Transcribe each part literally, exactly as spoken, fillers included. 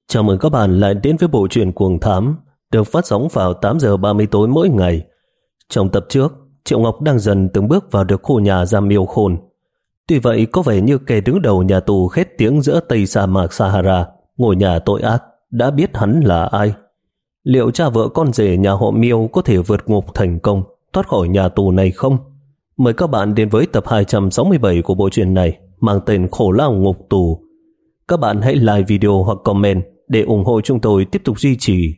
Chào mừng các bạn lại đến với bộ truyện Cuồng Thám được phát sóng vào tám giờ ba mươi tối mỗi ngày. Trong tập trước, Triệu Ngọc đang dần từng bước vào được khu nhà giam Miêu Khôn. Tuy vậy có vẻ như kẻ đứng đầu nhà tù khét tiếng giữa Tây sa mạc Sahara, ngôi nhà tội ác, đã biết hắn là ai. Liệu cha vợ con rể nhà họ Miêu có thể vượt ngục thành công, thoát khỏi nhà tù này không? Mời các bạn đến với tập hai trăm sáu mươi bảy của bộ truyện này mang tên Khổ Lao Ngục Tù. Các bạn hãy like video hoặc comment để ủng hộ chúng tôi tiếp tục duy trì.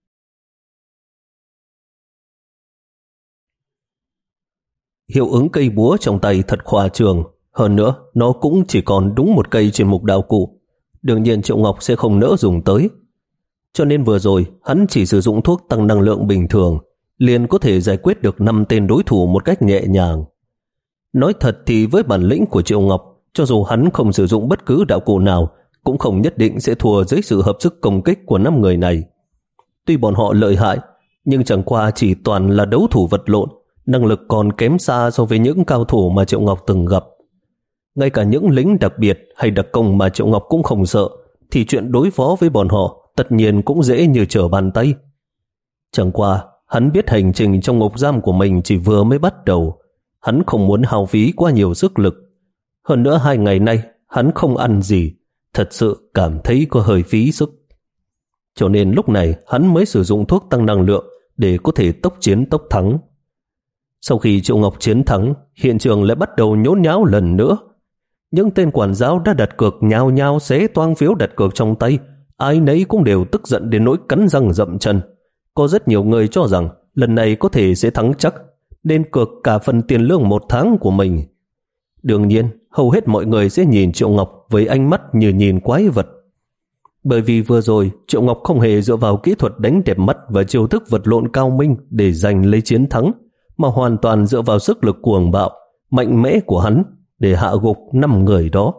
Hiệu ứng cây búa trong tay thật khoa trương, hơn nữa nó cũng chỉ còn đúng một cây trên mục đạo cụ. Đương nhiên Triệu Ngọc sẽ không nỡ dùng tới. Cho nên vừa rồi hắn chỉ sử dụng thuốc tăng năng lượng bình thường, liền có thể giải quyết được năm tên đối thủ một cách nhẹ nhàng. Nói thật thì với bản lĩnh của Triệu Ngọc, cho dù hắn không sử dụng bất cứ đạo cụ nào, cũng không nhất định sẽ thua dưới sự hợp sức công kích của năm người này. Tuy bọn họ lợi hại, nhưng chẳng qua chỉ toàn là đấu thủ vật lộn, năng lực còn kém xa so với những cao thủ mà Triệu Ngọc từng gặp. Ngay cả những lính đặc biệt hay đặc công mà Triệu Ngọc cũng không sợ, thì chuyện đối phó với bọn họ tất nhiên cũng dễ như trở bàn tay. Chẳng qua, hắn biết hành trình trong ngục giam của mình chỉ vừa mới bắt đầu. Hắn không muốn hao phí quá nhiều sức lực. Hơn nữa hai ngày nay, hắn không ăn gì, thật sự cảm thấy có hơi phí sức. Cho nên lúc này hắn mới sử dụng thuốc tăng năng lượng để có thể tốc chiến tốc thắng. Sau khi Triệu Ngọc chiến thắng, hiện trường lại bắt đầu nhốn nháo lần nữa. Những tên quản giáo đã đặt cược nhao nhao xé toang phiếu đặt cược trong tay, ai nấy cũng đều tức giận đến nỗi cắn răng rậm chân. Có rất nhiều người cho rằng lần này có thể sẽ thắng chắc, nên cược cả phần tiền lương một tháng của mình. Đương nhiên, hầu hết mọi người sẽ nhìn Triệu Ngọc với ánh mắt như nhìn quái vật. Bởi vì vừa rồi, Triệu Ngọc không hề dựa vào kỹ thuật đánh đẹp mắt và chiêu thức vật lộn cao minh để giành lấy chiến thắng, mà hoàn toàn dựa vào sức lực cuồng bạo, mạnh mẽ của hắn để hạ gục năm người đó.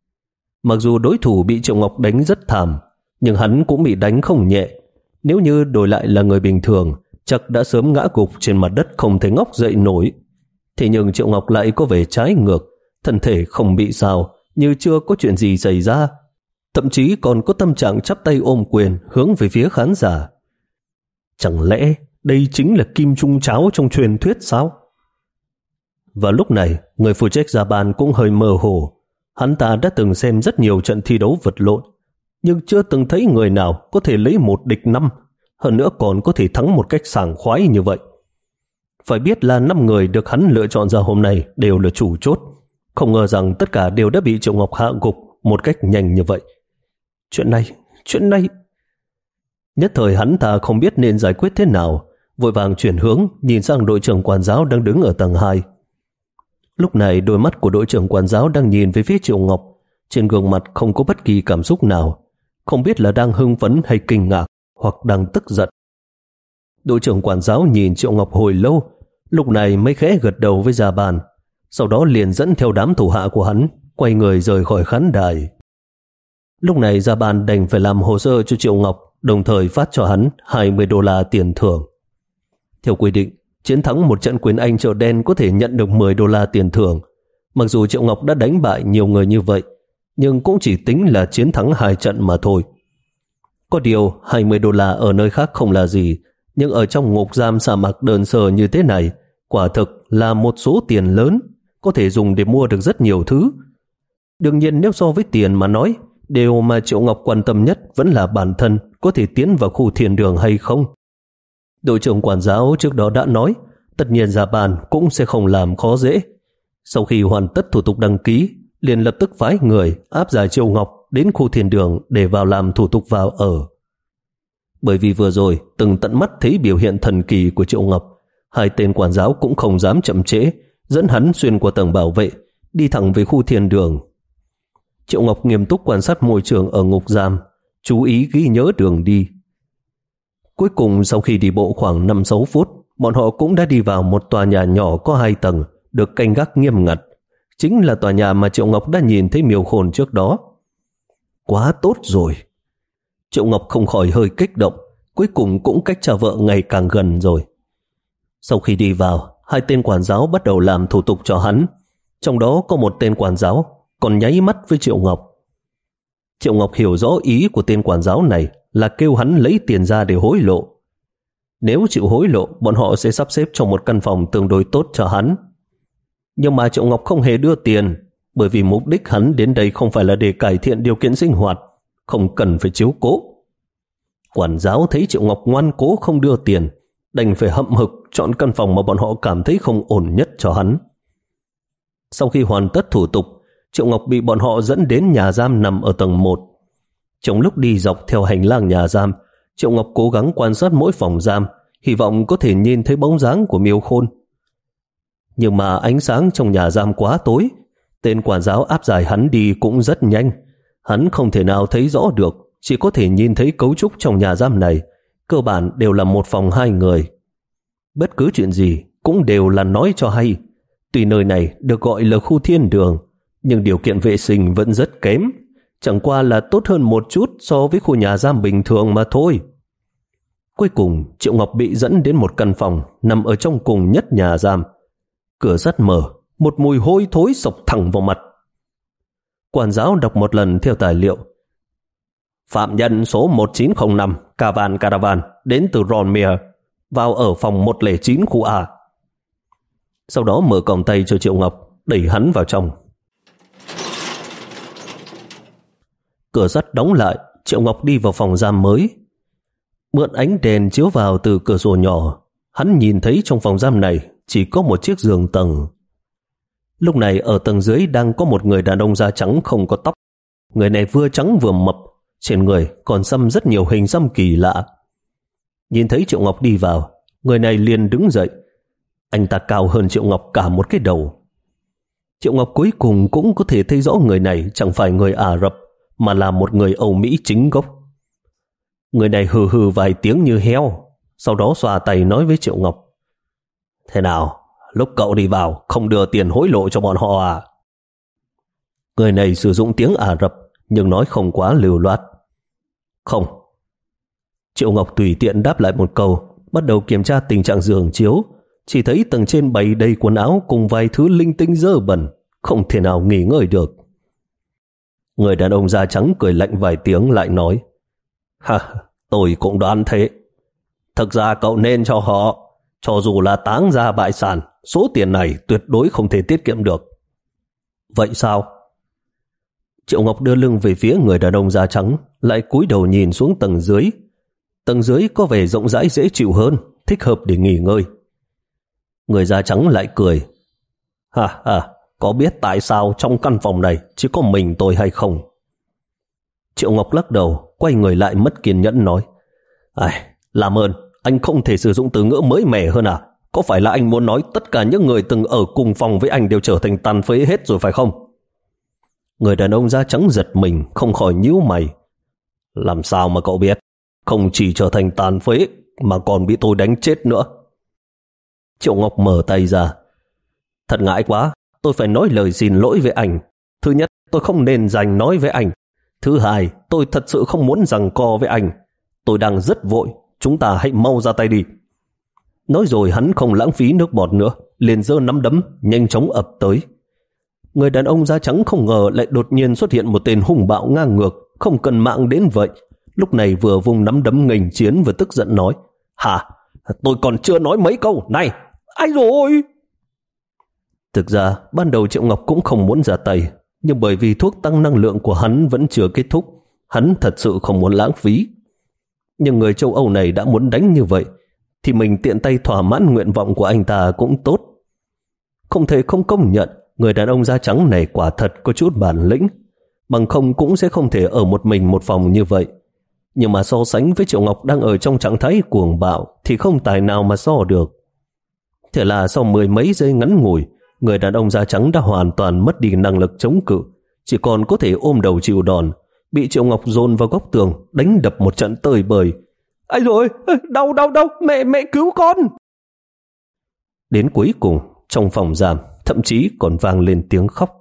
Mặc dù đối thủ bị Triệu Ngọc đánh rất thảm, nhưng hắn cũng bị đánh không nhẹ. Nếu như đổi lại là người bình thường, chắc đã sớm ngã gục trên mặt đất không thể ngóc dậy nổi. Thế nhưng Triệu Ngọc lại có vẻ trái ngược, thân thể không bị sao, như chưa có chuyện gì xảy ra. Thậm chí còn có tâm trạng chắp tay ôm quyền hướng về phía khán giả. Chẳng lẽ đây chính là Kim Trung Cháo trong truyền thuyết sao? Và lúc này, người phụ trách ra bàn cũng hơi mơ hồ. Hắn ta đã từng xem rất nhiều trận thi đấu vật lộn, nhưng chưa từng thấy người nào có thể lấy một địch năm, hơn nữa còn có thể thắng một cách sảng khoái như vậy. Phải biết là năm người được hắn lựa chọn ra hôm nay đều là chủ chốt. Không ngờ rằng tất cả đều đã bị Triệu Ngọc hạ gục một cách nhanh như vậy. Chuyện này, chuyện này... Nhất thời hắn ta không biết nên giải quyết thế nào, vội vàng chuyển hướng nhìn sang đội trưởng quản giáo đang đứng ở tầng hai. Lúc này đôi mắt của đội trưởng quản giáo đang nhìn về phía Triệu Ngọc, trên gương mặt không có bất kỳ cảm xúc nào, không biết là đang hưng phấn hay kinh ngạc hoặc đang tức giận. Đội trưởng quản giáo nhìn Triệu Ngọc hồi lâu, lúc này mới khẽ gật đầu với Gia Bàn, sau đó liền dẫn theo đám thủ hạ của hắn quay người rời khỏi khán đài. Lúc này Gia Bàn đành phải làm hồ sơ cho Triệu Ngọc, đồng thời phát cho hắn hai mươi đô la tiền thưởng. Theo quy định, chiến thắng một trận quyền Anh chợ đen có thể nhận được mười đô la tiền thưởng. Mặc dù Triệu Ngọc đã đánh bại nhiều người như vậy, nhưng cũng chỉ tính là chiến thắng hai trận mà thôi. Có điều hai mươi đô la ở nơi khác không là gì, nhưng ở trong ngục giam sa mạc đơn sơ như thế này, quả thực là một số tiền lớn, có thể dùng để mua được rất nhiều thứ. Đương nhiên nếu so với tiền mà nói, điều mà Triệu Ngọc quan tâm nhất vẫn là bản thân có thể tiến vào khu thiền đường hay không. Đội trưởng quản giáo trước đó đã nói, tất nhiên Gia Bàn cũng sẽ không làm khó dễ. Sau khi hoàn tất thủ tục đăng ký, liền lập tức phái người áp giải Triệu Ngọc đến khu thiền đường để vào làm thủ tục vào ở. Bởi vì vừa rồi từng tận mắt thấy biểu hiện thần kỳ của Triệu Ngọc, hai tên quản giáo cũng không dám chậm trễ, dẫn hắn xuyên qua tầng bảo vệ, đi thẳng về khu thiền đường. Triệu Ngọc nghiêm túc quan sát môi trường ở ngục giam, chú ý ghi nhớ đường đi. Cuối cùng sau khi đi bộ khoảng năm sáu phút, bọn họ cũng đã đi vào một tòa nhà nhỏ có hai tầng, được canh gác nghiêm ngặt. Chính là tòa nhà mà Triệu Ngọc đã nhìn thấy Miêu Khôn trước đó. Quá tốt rồi. Triệu Ngọc không khỏi hơi kích động, cuối cùng cũng cách cha vợ ngày càng gần rồi. Sau khi đi vào, hai tên quản giáo bắt đầu làm thủ tục cho hắn. Trong đó có một tên quản giáo còn nháy mắt với Triệu Ngọc. Triệu Ngọc hiểu rõ ý của tên quản giáo này là kêu hắn lấy tiền ra để hối lộ. Nếu chịu hối lộ, bọn họ sẽ sắp xếp cho một căn phòng tương đối tốt cho hắn. Nhưng mà Triệu Ngọc không hề đưa tiền, bởi vì mục đích hắn đến đây không phải là để cải thiện điều kiện sinh hoạt, không cần phải chiếu cố. Quản giáo thấy Triệu Ngọc ngoan cố không đưa tiền, đành phải hậm hực chọn căn phòng mà bọn họ cảm thấy không ổn nhất cho hắn. Sau khi hoàn tất thủ tục, Triệu Ngọc bị bọn họ dẫn đến nhà giam nằm ở tầng một. Trong lúc đi dọc theo hành lang nhà giam, Triệu Ngọc cố gắng quan sát mỗi phòng giam, hy vọng có thể nhìn thấy bóng dáng của Miêu Khôn. Nhưng mà ánh sáng trong nhà giam quá tối, tên quản giáo áp giải hắn đi cũng rất nhanh. Hắn không thể nào thấy rõ được, chỉ có thể nhìn thấy cấu trúc trong nhà giam này, cơ bản đều là một phòng hai người. Bất cứ chuyện gì cũng đều là nói cho hay. Tuy nơi này được gọi là khu thiên đường, nhưng điều kiện vệ sinh vẫn rất kém, chẳng qua là tốt hơn một chút so với khu nhà giam bình thường mà thôi. Cuối cùng, Triệu Ngọc bị dẫn đến một căn phòng nằm ở trong cùng nhất nhà giam. Cửa sắt mở, một mùi hôi thối xộc thẳng vào mặt. Quản giáo đọc một lần theo tài liệu. Phạm nhân số một chín không năm, Cavan Caravan, đến từ Ronmere, vào ở phòng một không chín khu A. Sau đó mở còng tay cho Triệu Ngọc, đẩy hắn vào trong. Cửa sắt đóng lại, Triệu Ngọc đi vào phòng giam mới. Mượn ánh đèn chiếu vào từ cửa sổ nhỏ, hắn nhìn thấy trong phòng giam này chỉ có một chiếc giường tầng. Lúc này ở tầng dưới đang có một người đàn ông da trắng không có tóc. Người này vừa trắng vừa mập, trên người còn xăm rất nhiều hình xăm kỳ lạ. Nhìn thấy Triệu Ngọc đi vào, người này liền đứng dậy. Anh ta cao hơn Triệu Ngọc cả một cái đầu. Triệu Ngọc cuối cùng cũng có thể thấy rõ người này chẳng phải người Ả Rập, mà là một người Âu Mỹ chính gốc. Người này hừ hừ vài tiếng như heo, sau đó xoa tay nói với Triệu Ngọc. Thế nào, lúc cậu đi vào không đưa tiền hối lộ cho bọn họ à? Người này sử dụng tiếng Ả Rập nhưng nói không quá lưu loát. Không. Triệu Ngọc tùy tiện đáp lại một câu, bắt đầu kiểm tra tình trạng giường chiếu. Chỉ thấy tầng trên bày đầy quần áo cùng vài thứ linh tinh dơ bẩn, không thể nào nghỉ ngơi được. Người đàn ông da trắng cười lạnh vài tiếng lại nói. Ha, tôi cũng đoán thế. Thực ra cậu nên cho họ, cho dù là táng ra bại sản, số tiền này tuyệt đối không thể tiết kiệm được. Vậy sao? Triệu Ngọc đưa lưng về phía người đàn ông da trắng, lại cúi đầu nhìn xuống tầng dưới. Tầng dưới có vẻ rộng rãi dễ chịu hơn, thích hợp để nghỉ ngơi. Người da trắng lại cười. Ha ha, có biết tại sao trong căn phòng này chỉ có mình tôi hay không? Triệu Ngọc lắc đầu, quay người lại mất kiên nhẫn nói. Ai, làm ơn, anh không thể sử dụng từ ngữ mới mẻ hơn à? Có phải là anh muốn nói tất cả những người từng ở cùng phòng với anh đều trở thành tàn phế hết rồi phải không? Người đàn ông da trắng giật mình, không khỏi nhíu mày. Làm sao mà cậu biết? Không chỉ trở thành tàn phế mà còn bị tôi đánh chết nữa. Triệu Ngọc mở tay ra. Thật ngại quá, tôi phải nói lời xin lỗi với anh. Thứ nhất, tôi không nên giành nói với anh. Thứ hai, tôi thật sự không muốn giằng co với anh. Tôi đang rất vội, chúng ta hãy mau ra tay đi. Nói rồi hắn không lãng phí nước bọt nữa, liền giơ nắm đấm, nhanh chóng ập tới. Người đàn ông da trắng không ngờ lại đột nhiên xuất hiện một tên hung bạo ngang ngược, không cần mạng đến vậy. Lúc này vừa vùng nắm đấm nghênh chiến vừa tức giận nói. Hả? Tôi còn chưa nói mấy câu. Này, ai rồi? Thực ra, ban đầu Triệu Ngọc cũng không muốn ra tay, nhưng bởi vì thuốc tăng năng lượng của hắn vẫn chưa kết thúc, hắn thật sự không muốn lãng phí. Nhưng người châu Âu này đã muốn đánh như vậy, thì mình tiện tay thỏa mãn nguyện vọng của anh ta cũng tốt. Không thể không công nhận, người đàn ông da trắng này quả thật có chút bản lĩnh, bằng không cũng sẽ không thể ở một mình một phòng như vậy. Nhưng mà so sánh với Triệu Ngọc đang ở trong trạng thái cuồng bạo thì không tài nào mà so được. Thế là sau mười mấy giây ngắn ngủi, người đàn ông da trắng đã hoàn toàn mất đi năng lực chống cự, chỉ còn có thể ôm đầu chịu đòn, bị Triệu Ngọc dồn vào góc tường, đánh đập một trận tơi bời. Ai rồi? Đau đau đau, mẹ mẹ cứu con! Đến cuối cùng, trong phòng giam, thậm chí còn vang lên tiếng khóc.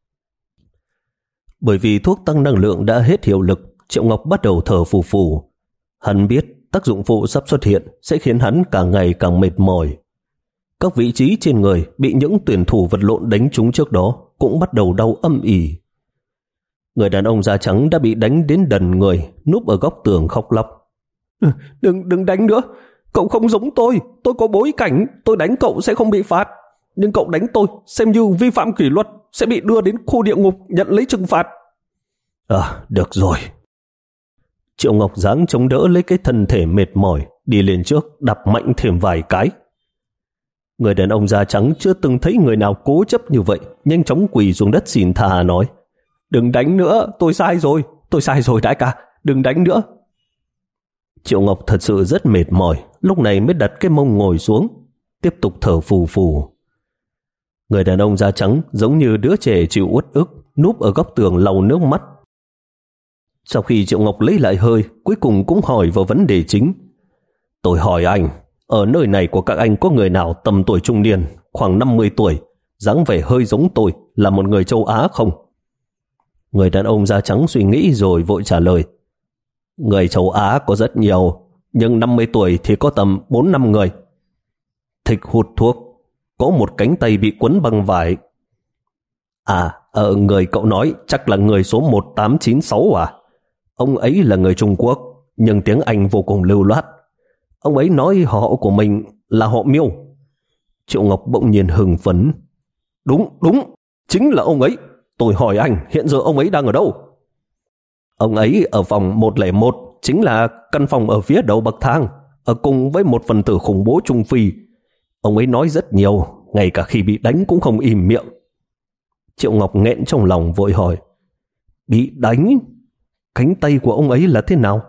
Bởi vì thuốc tăng năng lượng đã hết hiệu lực, Triệu Ngọc bắt đầu thở phù phù. Hắn biết tác dụng phụ sắp xuất hiện sẽ khiến hắn càng ngày càng mệt mỏi. Các vị trí trên người bị những tuyển thủ vật lộn đánh trúng trước đó cũng bắt đầu đau âm ỉ. Người đàn ông da trắng đã bị đánh đến đần người, núp ở góc tường khóc lóc. Đừng, đừng đánh nữa, cậu không giống tôi, tôi có bối cảnh, tôi đánh cậu sẽ không bị phạt. Nhưng cậu đánh tôi, xem như vi phạm kỷ luật, sẽ bị đưa đến khu địa ngục nhận lấy trừng phạt. À, được rồi. Triệu Ngọc giáng chống đỡ lấy cái thân thể mệt mỏi, đi lên trước, đạp mạnh thêm vài cái. Người đàn ông da trắng chưa từng thấy người nào cố chấp như vậy, nhanh chóng quỳ xuống đất xin tha nói. Đừng đánh nữa, tôi sai rồi, tôi sai rồi đại ca, đừng đánh nữa. Triệu Ngọc thật sự rất mệt mỏi, lúc này mới đặt cái mông ngồi xuống, tiếp tục thở phù phù. Người đàn ông da trắng giống như đứa trẻ chịu uất ức, núp ở góc tường lau nước mắt. Sau khi Triệu Ngọc lấy lại hơi, cuối cùng cũng hỏi vào vấn đề chính. Tôi hỏi anh, ở nơi này của các anh có người nào tầm tuổi trung niên, khoảng năm mươi tuổi, dáng vẻ hơi giống tôi, là một người châu Á không? Người đàn ông da trắng suy nghĩ rồi vội trả lời. Người châu Á có rất nhiều, nhưng năm mươi tuổi thì có tầm bốn năm người. Thích hút thuốc, có một cánh tay bị quấn bằng vải. À, ở người cậu nói chắc là người số một tám chín sáu à? Ông ấy là người Trung Quốc, nhưng tiếng Anh vô cùng lưu loát. Ông ấy nói họ của mình là họ Miêu. Triệu Ngọc bỗng nhiên hưng phấn. Đúng, đúng, chính là ông ấy. Tôi hỏi anh, hiện giờ ông ấy đang ở đâu? Ông ấy ở phòng một không một, chính là căn phòng ở phía đầu bậc thang, ở cùng với một phần tử khủng bố Trung Phi. Ông ấy nói rất nhiều, ngay cả khi bị đánh cũng không im miệng. Triệu Ngọc nghẹn trong lòng vội hỏi. Bị đánh? Cánh tay của ông ấy là thế nào?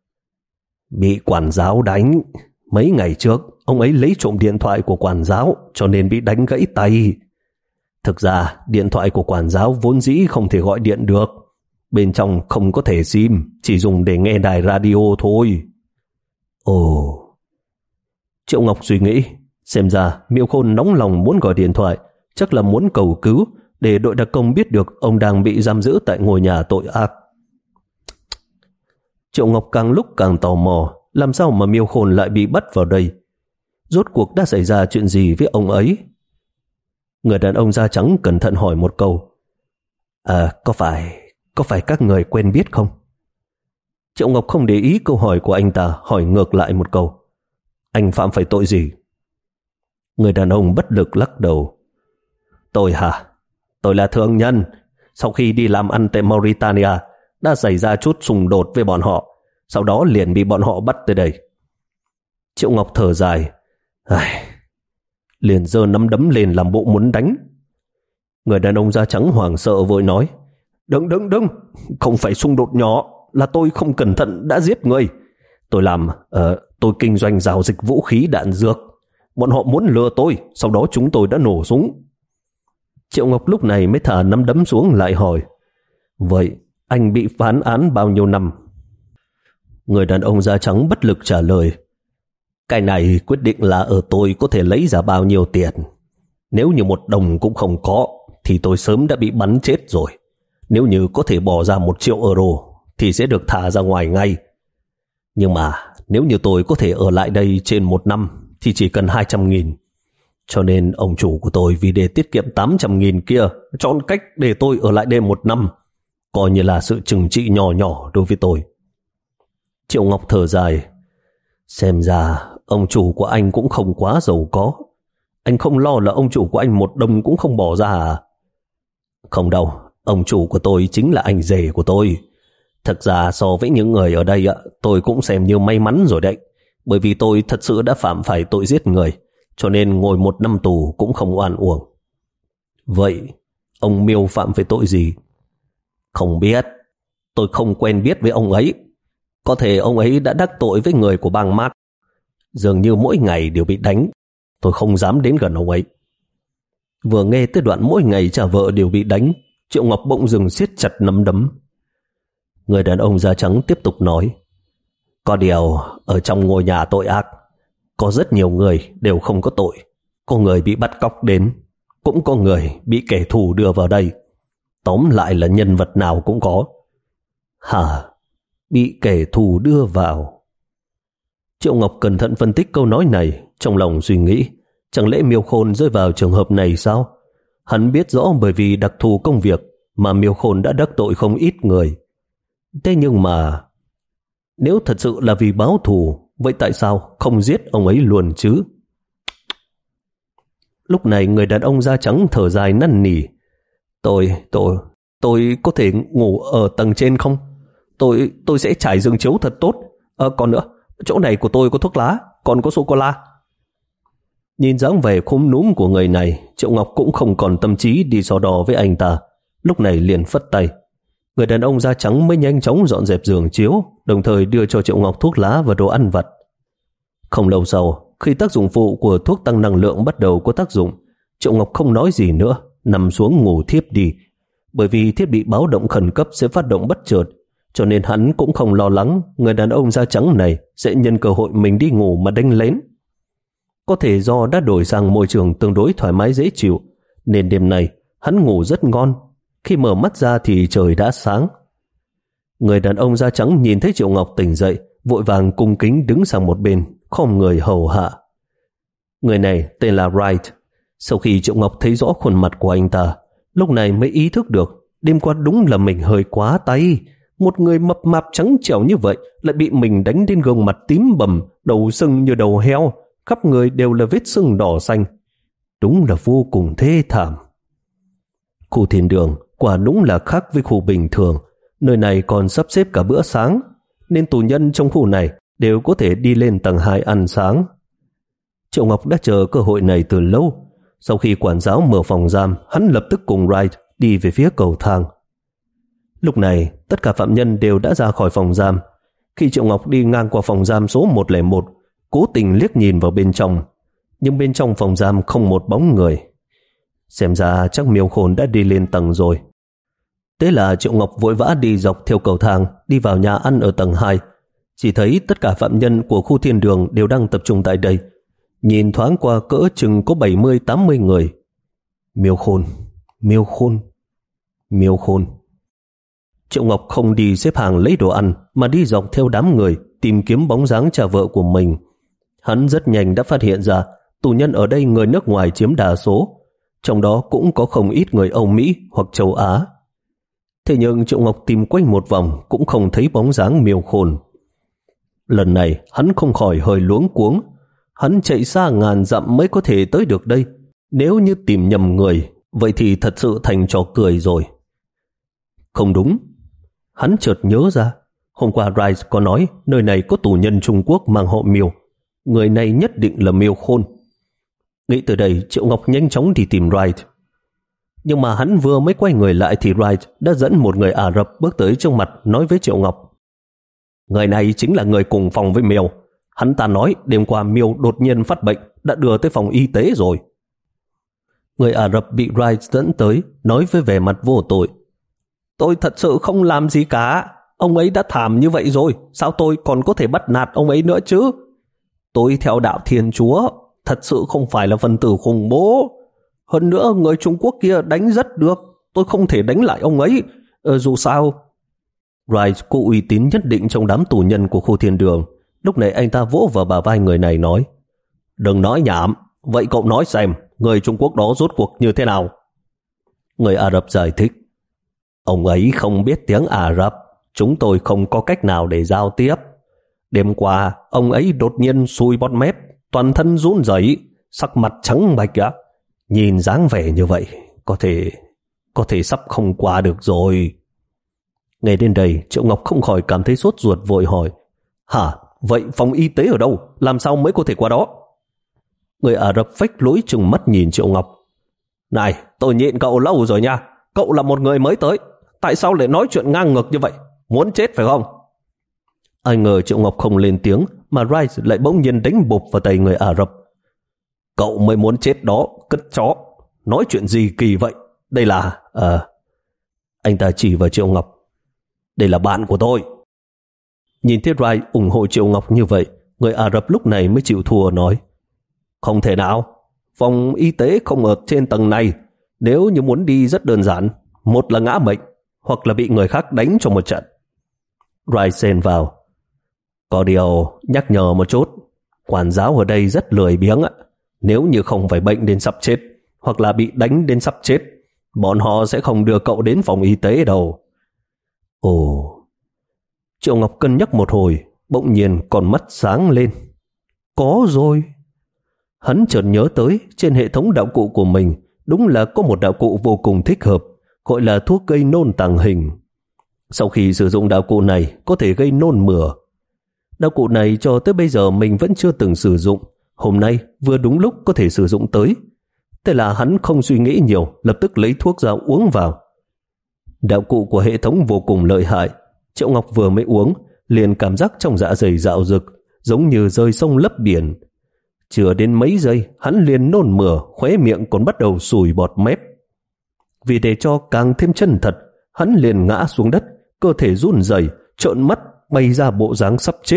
Bị quản giáo đánh. Mấy ngày trước, ông ấy lấy trộm điện thoại của quản giáo, cho nên bị đánh gãy tay. Thực ra, điện thoại của quản giáo vốn dĩ không thể gọi điện được. Bên trong không có thẻ sim, chỉ dùng để nghe đài radio thôi. Ồ. Triệu Ngọc suy nghĩ, xem ra Miêu Khôn nóng lòng muốn gọi điện thoại, chắc là muốn cầu cứu để đội đặc công biết được ông đang bị giam giữ tại ngôi nhà tội ác. Triệu Ngọc càng lúc càng tò mò, làm sao mà Miêu Khôn lại bị bắt vào đây? Rốt cuộc đã xảy ra chuyện gì với ông ấy? Người đàn ông da trắng cẩn thận hỏi một câu. À, có phải, có phải các người quen biết không? Triệu Ngọc không để ý câu hỏi của anh ta, hỏi ngược lại một câu. Anh phạm phải tội gì? Người đàn ông bất lực lắc đầu. Tôi hả? Tôi là thương nhân. Sau khi đi làm ăn tại Mauritania, đã xảy ra chút xung đột với bọn họ, sau đó liền bị bọn họ bắt tới đây. Triệu Ngọc thở dài. Ai... liền giơ nắm đấm lên làm bộ muốn đánh. Người đàn ông da trắng hoảng sợ vội nói. Đừng, đừng, đừng, không phải xung đột nhỏ, là tôi không cẩn thận đã giết người. Tôi làm, uh, tôi kinh doanh giao dịch vũ khí đạn dược. Bọn họ muốn lừa tôi, sau đó chúng tôi đã nổ súng. Triệu Ngọc lúc này mới thả nắm đấm xuống lại hỏi. Vậy anh bị phán án bao nhiêu năm? Người đàn ông da trắng bất lực trả lời. Cái này quyết định là ở tôi có thể lấy ra bao nhiêu tiền. Nếu như một đồng cũng không có, thì tôi sớm đã bị bắn chết rồi. Nếu như có thể bỏ ra một triệu euro, thì sẽ được thả ra ngoài ngay. Nhưng mà nếu như tôi có thể ở lại đây trên một năm, thì chỉ cần hai trăm nghìn. Cho nên ông chủ của tôi vì để tiết kiệm tám trăm nghìn kia, chọn cách để tôi ở lại đây một năm, coi như là sự trừng trị nhỏ nhỏ đối với tôi. Triệu Ngọc thở dài. Xem ra ông chủ của anh cũng không quá giàu có. Anh không lo là ông chủ của anh một đồng cũng không bỏ ra à? Không đâu, ông chủ của tôi chính là anh rể của tôi. Thật ra so với những người ở đây, tôi cũng xem như may mắn rồi đấy. Bởi vì tôi thật sự đã phạm phải tội giết người, cho nên ngồi một năm tù cũng không oan uổng. Vậy, ông Miêu phạm phải tội gì? Không biết, tôi không quen biết với ông ấy. Có thể ông ấy đã đắc tội với người của bang Mát. Dường như mỗi ngày đều bị đánh. Tôi không dám đến gần ông ấy. Vừa nghe tới đoạn mỗi ngày trả vợ đều bị đánh, Triệu Ngọc bỗng dừng siết chặt nắm đấm. Người đàn ông da trắng tiếp tục nói. Có điều, ở trong ngôi nhà tội ác, có rất nhiều người đều không có tội. Có người bị bắt cóc đến, cũng có người bị kẻ thù đưa vào đây. Tóm lại là nhân vật nào cũng có. Hả? Bị kẻ thù đưa vào? Triệu Ngọc cẩn thận phân tích câu nói này, trong lòng suy nghĩ, chẳng lẽ Miêu Khôn rơi vào trường hợp này sao? Hắn biết rõ bởi vì đặc thù công việc, mà Miêu Khôn đã đắc tội không ít người. Thế nhưng mà nếu thật sự là vì báo thù, vậy tại sao không giết ông ấy luôn chứ? Lúc này người đàn ông da trắng thở dài năn nỉ. Tôi, tôi, tôi có thể ngủ ở tầng trên không? Tôi, tôi sẽ trải giường chiếu thật tốt. Ờ, còn nữa, chỗ này của tôi có thuốc lá, còn có sô-cô-la. Nhìn dáng vẻ khúm núm của người này, Triệu Ngọc cũng không còn tâm trí đi so đo với anh ta. Lúc này liền phất tay. Người đàn ông da trắng mới nhanh chóng dọn dẹp giường chiếu, đồng thời đưa cho Triệu Ngọc thuốc lá và đồ ăn vặt. Không lâu sau, khi tác dụng phụ của thuốc tăng năng lượng bắt đầu có tác dụng, Triệu Ngọc không nói gì nữa, nằm xuống ngủ thiếp đi. Bởi vì thiết bị báo động khẩn cấp sẽ phát động bất chợt, cho nên hắn cũng không lo lắng người đàn ông da trắng này sẽ nhân cơ hội mình đi ngủ mà đánh lén. Có thể do đã đổi sang môi trường tương đối thoải mái dễ chịu, nên đêm nay hắn ngủ rất ngon. Khi mở mắt ra thì trời đã sáng. Người đàn ông da trắng nhìn thấy Triệu Ngọc tỉnh dậy, vội vàng cung kính đứng sang một bên, khom người hầu hạ. Người này tên là Wright. Sau khi Triệu Ngọc thấy rõ khuôn mặt của anh ta, lúc này mới ý thức được đêm qua đúng là mình hơi quá tay. Một người mập mạp trắng trẻo như vậy lại bị mình đánh đến gương mặt tím bầm, đầu sưng như đầu heo, khắp người đều là vết sưng đỏ xanh. Đúng là vô cùng thê thảm. Khu thiên đường quả đúng là khác với khu bình thường. Nơi này còn sắp xếp cả bữa sáng, nên tù nhân trong khu này đều có thể đi lên tầng hai ăn sáng. Triệu Ngọc đã chờ cơ hội này từ lâu. Sau khi quản giáo mở phòng giam, hắn lập tức cùng Wright đi về phía cầu thang. Lúc này, tất cả phạm nhân đều đã ra khỏi phòng giam. Khi Triệu Ngọc đi ngang qua phòng giam số một không một, cố tình liếc nhìn vào bên trong, nhưng bên trong phòng giam không một bóng người. Xem ra chắc Miêu Khôn đã đi lên tầng rồi. Thế là Triệu Ngọc vội vã đi dọc theo cầu thang, đi vào nhà ăn ở tầng hai. Chỉ thấy tất cả phạm nhân của khu thiên đường đều đang tập trung tại đây. Nhìn thoáng qua cỡ chừng có bảy mươi tám mươi người. Miêu Khôn, Miêu Khôn, Miêu Khôn. Triệu Ngọc không đi xếp hàng lấy đồ ăn, mà đi dọc theo đám người tìm kiếm bóng dáng cha vợ của mình. Hắn rất nhanh đã phát hiện ra tù nhân ở đây người nước ngoài chiếm đa số, trong đó cũng có không ít người Âu Mỹ hoặc châu Á. Thế nhưng Triệu Ngọc tìm quanh một vòng cũng không thấy bóng dáng Miêu Khôn. Lần này hắn không khỏi hơi luống cuống. Hắn chạy xa ngàn dặm mới có thể tới được đây. Nếu như tìm nhầm người, vậy thì thật sự thành trò cười rồi. Không đúng. Hắn chợt nhớ ra, hôm qua Rice có nói nơi này có tù nhân Trung Quốc mang họ Miêu. Người này nhất định là Miêu Khôn. Nghĩ từ đây, Triệu Ngọc nhanh chóng đi tìm Wright. Nhưng mà hắn vừa mới quay người lại thì Wright đã dẫn một người Ả Rập bước tới trước mặt, nói với Triệu Ngọc. Người này chính là người cùng phòng với Miêu. Hắn ta nói đêm qua Miêu đột nhiên phát bệnh, đã đưa tới phòng y tế rồi. Người Ả Rập bị Wright dẫn tới, nói với vẻ mặt vô tội. Tôi thật sự không làm gì cả. Ông ấy đã thảm như vậy rồi, sao tôi còn có thể bắt nạt ông ấy nữa chứ? Tôi theo đạo Thiên Chúa, thật sự không phải là phần tử khủng bố. Hơn nữa người Trung Quốc kia đánh rất được, tôi không thể đánh lại ông ấy. Ờ, dù sao... Rice có uy tín nhất định trong đám tù nhân của khu thiên đường. Lúc này anh ta vỗ vào bả vai người này nói. Đừng nói nhảm, vậy cậu nói xem người Trung Quốc đó rốt cuộc như thế nào? Người Ả Rập giải thích. Ông ấy không biết tiếng Ả Rập, chúng tôi không có cách nào để giao tiếp. Đêm qua, ông ấy đột nhiên sùi bọt mép, toàn thân run rẩy, sắc mặt trắng bệch á. Nhìn dáng vẻ như vậy, có thể có thể sắp không qua được rồi. Nghe đến đây, Triệu Ngọc không khỏi cảm thấy sốt ruột, vội hỏi. Hả? Vậy phòng y tế ở đâu? Làm sao mới có thể qua đó? Người Ả Rập phách lối trừng mắt nhìn Triệu Ngọc. Này, tôi nhịn cậu lâu rồi nha. Cậu là một người mới tới, tại sao lại nói chuyện ngang ngược như vậy? Muốn chết phải không? Ai ngờ Triệu Ngọc không lên tiếng, mà Rice lại bỗng nhiên đánh bụp vào tay người Ả Rập. Cậu mới muốn chết đó, cất chó. Nói chuyện gì kỳ vậy? Đây là... À... Anh ta chỉ vào Triệu Ngọc. Đây là bạn của tôi. Nhìn thấy Rice ủng hộ Triệu Ngọc như vậy, người Ả Rập lúc này mới chịu thua nói. Không thể nào. Phòng y tế không ở trên tầng này. Nếu như muốn đi rất đơn giản. Một là ngã bệnh, hoặc là bị người khác đánh cho một trận. Rice xen vào. Có điều nhắc nhở một chút, quản giáo ở đây rất lười biếng ạ. Nếu như không phải bệnh đến sắp chết, hoặc là bị đánh đến sắp chết, bọn họ sẽ không đưa cậu đến phòng y tế đâu. Ồ, Triệu Ngọc cân nhắc một hồi, bỗng nhiên con mắt sáng lên. Có rồi. Hắn chợt nhớ tới trên hệ thống đạo cụ của mình đúng là có một đạo cụ vô cùng thích hợp, gọi là thuốc gây nôn tàng hình. Sau khi sử dụng đạo cụ này có thể gây nôn mửa. Đạo cụ này cho tới bây giờ mình vẫn chưa từng sử dụng, hôm nay vừa đúng lúc có thể sử dụng tới. Thế là hắn không suy nghĩ nhiều, lập tức lấy thuốc ra uống vào. Đạo cụ của hệ thống vô cùng lợi hại. Triệu Ngọc vừa mới uống liền cảm giác trong dạ dày dạo dực, giống như rơi sông lấp biển. Chưa đến mấy giây hắn liền nôn mửa, khóe miệng còn bắt đầu sùi bọt mép. Vì để cho càng thêm chân thật, hắn liền ngã xuống đất, cơ thể run rẩy, trợn mắt, bay ra bộ dáng sắp chết.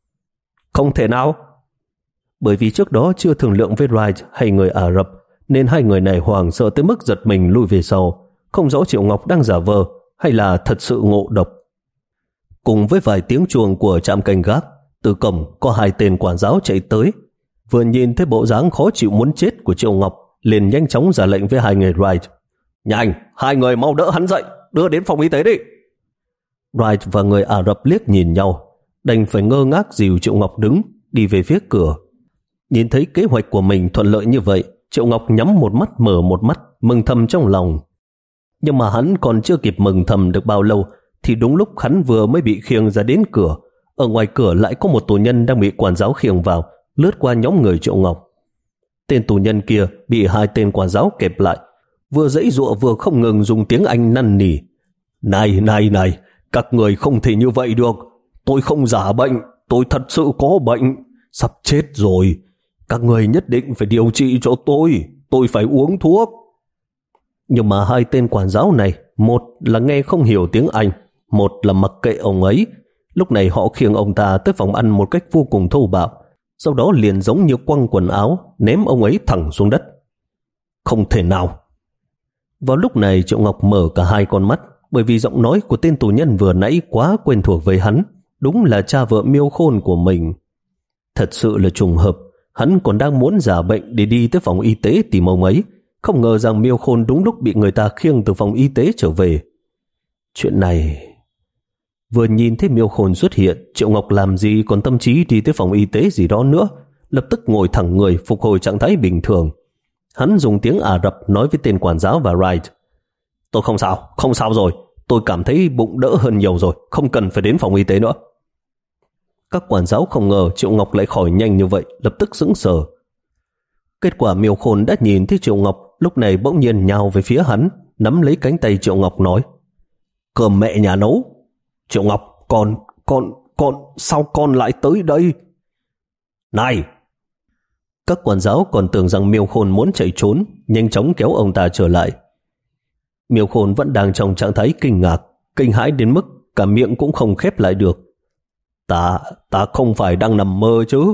Không thể nào! Bởi vì trước đó chưa thương lượng với Wright hay người Ả Rập, nên hai người này hoảng sợ tới mức giật mình lùi về sau, không rõ Triệu Ngọc đang giả vờ hay là thật sự ngộ độc. Cùng với vài tiếng chuông của trạm canh gác, từ cổng có hai tên quản giáo chạy tới. Vừa nhìn thấy bộ dáng khó chịu muốn chết của Triệu Ngọc, liền nhanh chóng ra lệnh với hai người Wright. Nhanh, hai người mau đỡ hắn dậy, đưa đến phòng y tế đi. Wright và người Ả Rập liếc nhìn nhau, đành phải ngơ ngác dìu Triệu Ngọc đứng, đi về phía cửa. Nhìn thấy kế hoạch của mình thuận lợi như vậy, Triệu Ngọc nhắm một mắt mở một mắt, mừng thầm trong lòng. Nhưng mà hắn còn chưa kịp mừng thầm được bao lâu, thì đúng lúc hắn vừa mới bị khiêng ra đến cửa, ở ngoài cửa lại có một tù nhân đang bị quản giáo khiêng vào, lướt qua nhóm người Triệu Ngọc. Tên tù nhân kia bị hai tên quản giáo kẹp lại, vừa giãy giụa vừa không ngừng dùng tiếng Anh năn nỉ. Này, này, này, các người không thể như vậy được. Tôi không giả bệnh, tôi thật sự có bệnh, sắp chết rồi. Các người nhất định phải điều trị cho tôi, tôi phải uống thuốc. Nhưng mà hai tên quản giáo này, một là nghe không hiểu tiếng Anh, một là mặc kệ ông ấy. Lúc này họ khiêng ông ta tới phòng ăn một cách vô cùng thô bạo, sau đó liền giống như quăng quần áo, ném ông ấy thẳng xuống đất. Không thể nào! Vào lúc này Triệu Ngọc mở cả hai con mắt, bởi vì giọng nói của tên tù nhân vừa nãy quá quen thuộc với hắn, đúng là cha vợ Miêu Khôn của mình. Thật sự là trùng hợp, hắn còn đang muốn giả bệnh để đi tới phòng y tế tìm ông ấy, không ngờ rằng Miêu Khôn đúng lúc bị người ta khiêng từ phòng y tế trở về. Chuyện này... Vừa nhìn thấy Miêu Khôn xuất hiện, Triệu Ngọc làm gì còn tâm trí đi tới phòng y tế gì đó nữa, lập tức ngồi thẳng người phục hồi trạng thái bình thường. Hắn dùng tiếng Ả Rập nói với tên quản giáo và Wright. Tôi không sao, không sao rồi, tôi cảm thấy bụng đỡ hơn nhiều rồi, không cần phải đến phòng y tế nữa. Các quản giáo không ngờ Triệu Ngọc lại khỏi nhanh như vậy, lập tức sững sờ. Kết quả Miêu Khôn đã nhìn thấy Triệu Ngọc, lúc này bỗng nhiên nhào về phía hắn, nắm lấy cánh tay Triệu Ngọc nói: Cơm mẹ nhà nấu. Triệu Ngọc, con, con, con, sao con lại tới đây? Này! Các quản giáo còn tưởng rằng Miêu Khôn muốn chạy trốn, nhanh chóng kéo ông ta trở lại. Miêu Khôn vẫn đang trong trạng thái kinh ngạc, kinh hãi đến mức cả miệng cũng không khép lại được. Ta, ta không phải đang nằm mơ chứ?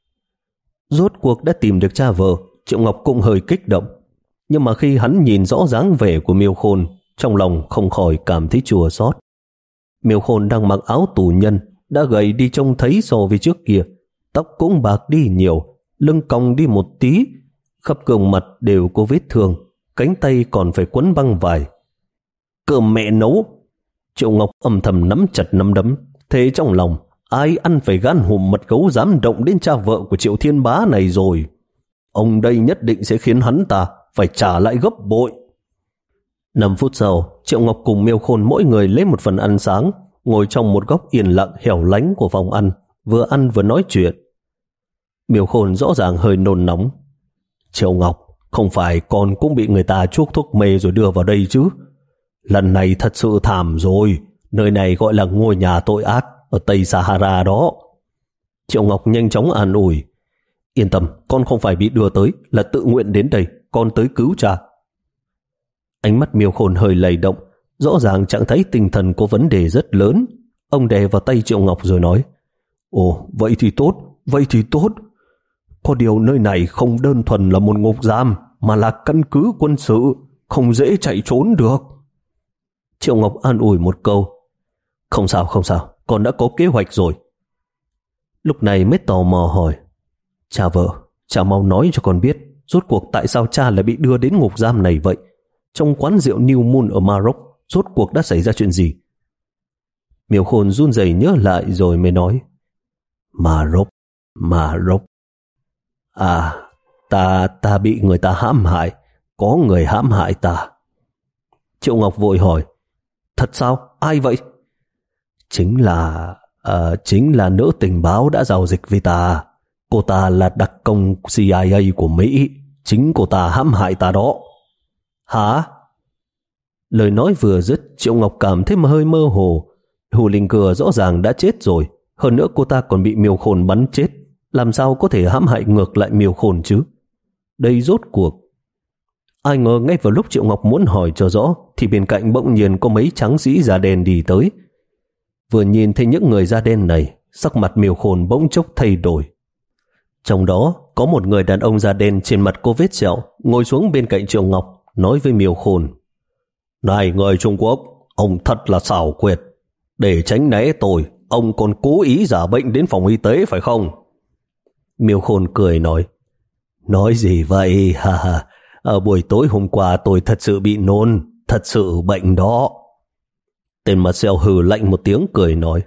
Rốt cuộc đã tìm được cha vợ, Triệu Ngọc cũng hơi kích động. Nhưng mà khi hắn nhìn rõ dáng vẻ của Miêu Khôn, trong lòng không khỏi cảm thấy chua xót. Miêu Khôn đang mặc áo tù nhân, đã gầy đi trông thấy so với trước kia, tóc cũng bạc đi nhiều, lưng cong đi một tí, khắp gương mặt đều có vết thương, cánh tay còn phải quấn băng vải. Cơm mẹ nấu! Triệu Ngọc âm thầm nắm chặt nắm đấm, thế trong lòng ai ăn phải gan hùm mật gấu dám động đến cha vợ của Triệu Thiên Bá này rồi. Ông đây nhất định sẽ khiến hắn ta phải trả lại gấp bội. Năm phút sau, Triệu Ngọc cùng Miêu Khôn mỗi người lấy một phần ăn sáng, ngồi trong một góc yên lặng hẻo lánh của phòng ăn, vừa ăn vừa nói chuyện. Miêu Khôn rõ ràng hơi nôn nóng. Triệu Ngọc, không phải con cũng bị người ta chuốc thuốc mê rồi đưa vào đây chứ? Lần này thật sự thảm rồi, nơi này gọi là ngôi nhà tội ác ở Tây Sahara đó. Triệu Ngọc nhanh chóng an ủi. Yên tâm, con không phải bị đưa tới, là tự nguyện đến đây, con tới cứu cha. Ánh mắt Miêu Khôn hơi lay động, rõ ràng trạng thái tinh thần có vấn đề rất lớn. Ông đè vào tay Triệu Ngọc rồi nói: Ồ, vậy thì tốt, vậy thì tốt. Có điều nơi này không đơn thuần là một ngục giam, mà là căn cứ quân sự, không dễ chạy trốn được. Triệu Ngọc an ủi một câu: Không sao, không sao, con đã có kế hoạch rồi. Lúc này mới tò mò hỏi: Cha vợ, cha mau nói cho con biết, rốt cuộc tại sao cha lại bị đưa đến ngục giam này vậy? trong quán rượu New Moon ở Maroc rốt cuộc đã xảy ra chuyện gì? Miêu Khôn run rẩy nhớ lại rồi mới nói, Maroc, Maroc. À, ta, ta bị người ta hãm hại, có người hãm hại ta. Triệu Ngọc vội hỏi, thật sao? Ai vậy? Chính là, à, chính là nữ tình báo đã giao dịch với ta. Cô ta là đặc công C I A của Mỹ, chính cô ta hãm hại ta đó. Hả? Lời nói vừa dứt, Triệu Ngọc cảm thấy hơi mơ hồ. Hồ Linh Cửa rõ ràng đã chết rồi, hơn nữa cô ta còn bị Miêu Khôn bắn chết, làm sao có thể hãm hại ngược lại Miêu Khôn chứ? Đây rốt cuộc. Ai ngờ ngay vào lúc Triệu Ngọc muốn hỏi cho rõ thì bên cạnh bỗng nhiên có mấy tráng sĩ da đen đi tới. Vừa nhìn thấy những người da đen này, sắc mặt Miêu Khôn bỗng chốc thay đổi. Trong đó có một người đàn ông da đen trên mặt có vết sẹo ngồi xuống bên cạnh Triệu Ngọc, nói với Miêu Khôn, này người Trung Quốc, ông thật là xảo quyệt. Để tránh né tôi, ông còn cố ý giả bệnh đến phòng y tế phải không? Miêu Khôn cười nói, nói gì vậy? Ha ha. Ở buổi tối hôm qua tôi thật sự bị nôn, thật sự bệnh đó. Tên mặt sẹo hừ lạnh một tiếng cười nói,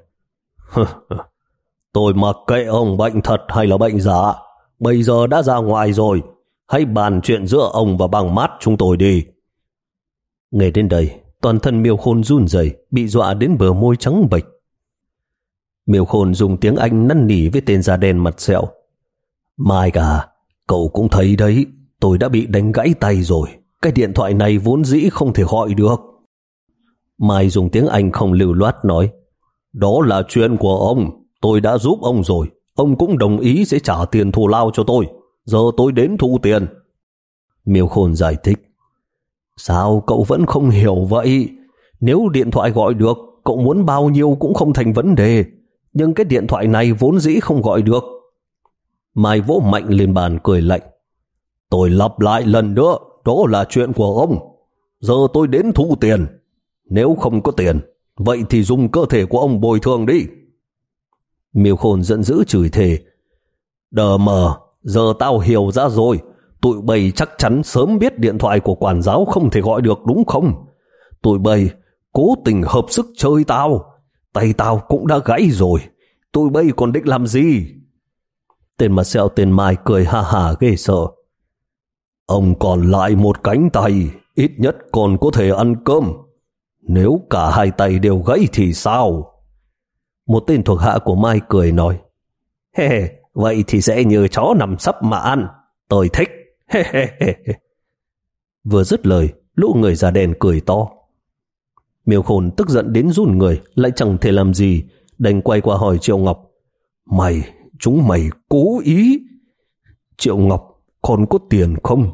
tôi mặc kệ ông bệnh thật hay là bệnh giả, bây giờ đã ra ngoài rồi, hãy bàn chuyện giữa ông và băng mát chúng tôi đi. Nghe đến đây, toàn thân Miêu Khôn run rẩy, bị dọa đến bờ môi trắng bệch. Miêu Khôn dùng tiếng Anh năn nỉ với tên da đen mặt sẹo, Mike à, cậu cũng thấy đấy, tôi đã bị đánh gãy tay rồi, cái điện thoại này vốn dĩ không thể gọi được. Mike dùng tiếng Anh không lưu loát nói, đó là chuyện của ông, tôi đã giúp ông rồi, ông cũng đồng ý sẽ trả tiền thù lao cho tôi, giờ tôi đến thu tiền. Miêu Khôn giải thích, sao cậu vẫn không hiểu vậy? Nếu điện thoại gọi được, cậu muốn bao nhiêu cũng không thành vấn đề, nhưng cái điện thoại này vốn dĩ không gọi được. Mai vỗ mạnh lên bàn cười lạnh, tôi lặp lại lần nữa, đó là chuyện của ông, giờ tôi đến thu tiền. Nếu không có tiền, vậy thì dùng cơ thể của ông bồi thường đi. Miêu Khôn giận dữ chửi thề, đờ mờ, giờ tao hiểu ra rồi, tụi bay chắc chắn sớm biết điện thoại của quản giáo không thể gọi được đúng không? Tụi bay cố tình hợp sức chơi tao, tay tao cũng đã gãy rồi, tụi bay còn định làm gì? Tên mặt sẹo tên Mai cười ha hả ghê sợ, ông còn lại một cánh tay, ít nhất còn có thể ăn cơm, nếu cả hai tay đều gãy thì sao? Một tên thuộc hạ của Mai cười nói, he he, vậy thì sẽ như chó nằm sấp mà ăn, tôi thích. He he he. Vừa dứt lời, lũ người da đen cười to. Miêu Khôn tức giận đến run người, lại chẳng thể làm gì, đành quay qua hỏi Triệu Ngọc, mày, chúng mày cố ý? Triệu Ngọc, còn có tiền không?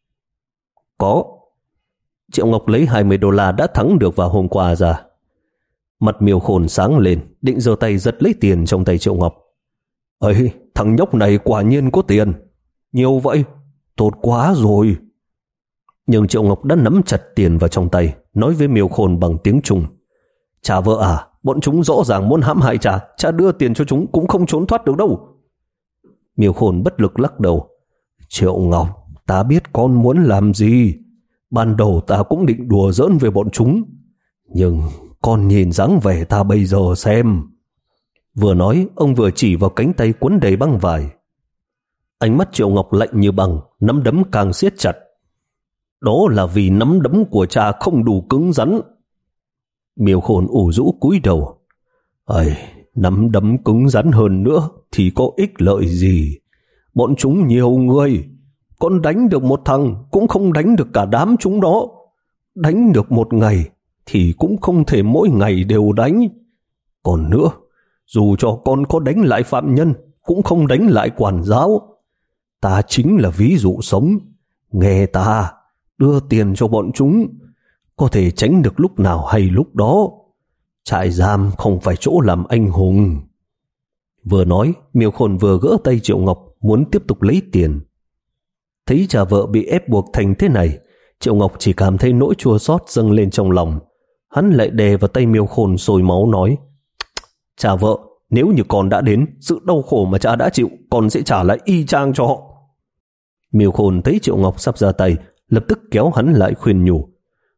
Có. Triệu Ngọc lấy hai mươi đô la đã thắng được vào hôm qua ra. Mặt Miêu Khôn sáng lên, định giơ tay giật lấy tiền trong tay Triệu Ngọc. Ấy, thằng nhóc này quả nhiên có tiền. Nhiều vậy? Tốt quá rồi. Nhưng Triệu Ngọc đã nắm chặt tiền vào trong tay, nói với Miêu Khôn bằng tiếng Trung, cha vợ à, bọn chúng rõ ràng muốn hãm hại cha, cha đưa tiền cho chúng cũng không trốn thoát được đâu. Miêu Khôn bất lực lắc đầu, Triệu Ngọc, ta biết con muốn làm gì. Ban đầu ta cũng định đùa giỡn về bọn chúng, nhưng con nhìn dáng vẻ ta bây giờ xem. Vừa nói, ông vừa chỉ vào cánh tay quấn đầy băng vải. Ánh mắt Triệu Ngọc lạnh như băng, nắm đấm càng siết chặt. Đó là vì nắm đấm của cha không đủ cứng rắn. Miêu Khôn ủ rũ cúi đầu. Ây, nắm đấm cứng rắn hơn nữa thì có ích lợi gì? Bọn chúng nhiều người, con đánh được một thằng cũng không đánh được cả đám chúng đó. Đánh được một ngày thì cũng không thể mỗi ngày đều đánh. Còn nữa, dù cho con có đánh lại phạm nhân cũng không đánh lại quản giáo. Ta chính là ví dụ sống. Nghe ta, đưa tiền cho bọn chúng, có thể tránh được lúc nào hay lúc đó. Trại giam không phải chỗ làm anh hùng. Vừa nói, Miêu Khôn vừa gỡ tay Triệu Ngọc muốn tiếp tục lấy tiền. Thấy cha vợ bị ép buộc thành thế này, Triệu Ngọc chỉ cảm thấy nỗi chua xót dâng lên trong lòng. Hắn lại đè vào tay Miêu Khôn sôi máu nói, cha vợ, nếu như con đã đến, sự đau khổ mà cha đã chịu, con sẽ trả lại y chang cho họ. Miêu Khôn thấy Triệu Ngọc sắp ra tay, lập tức kéo hắn lại khuyên nhủ,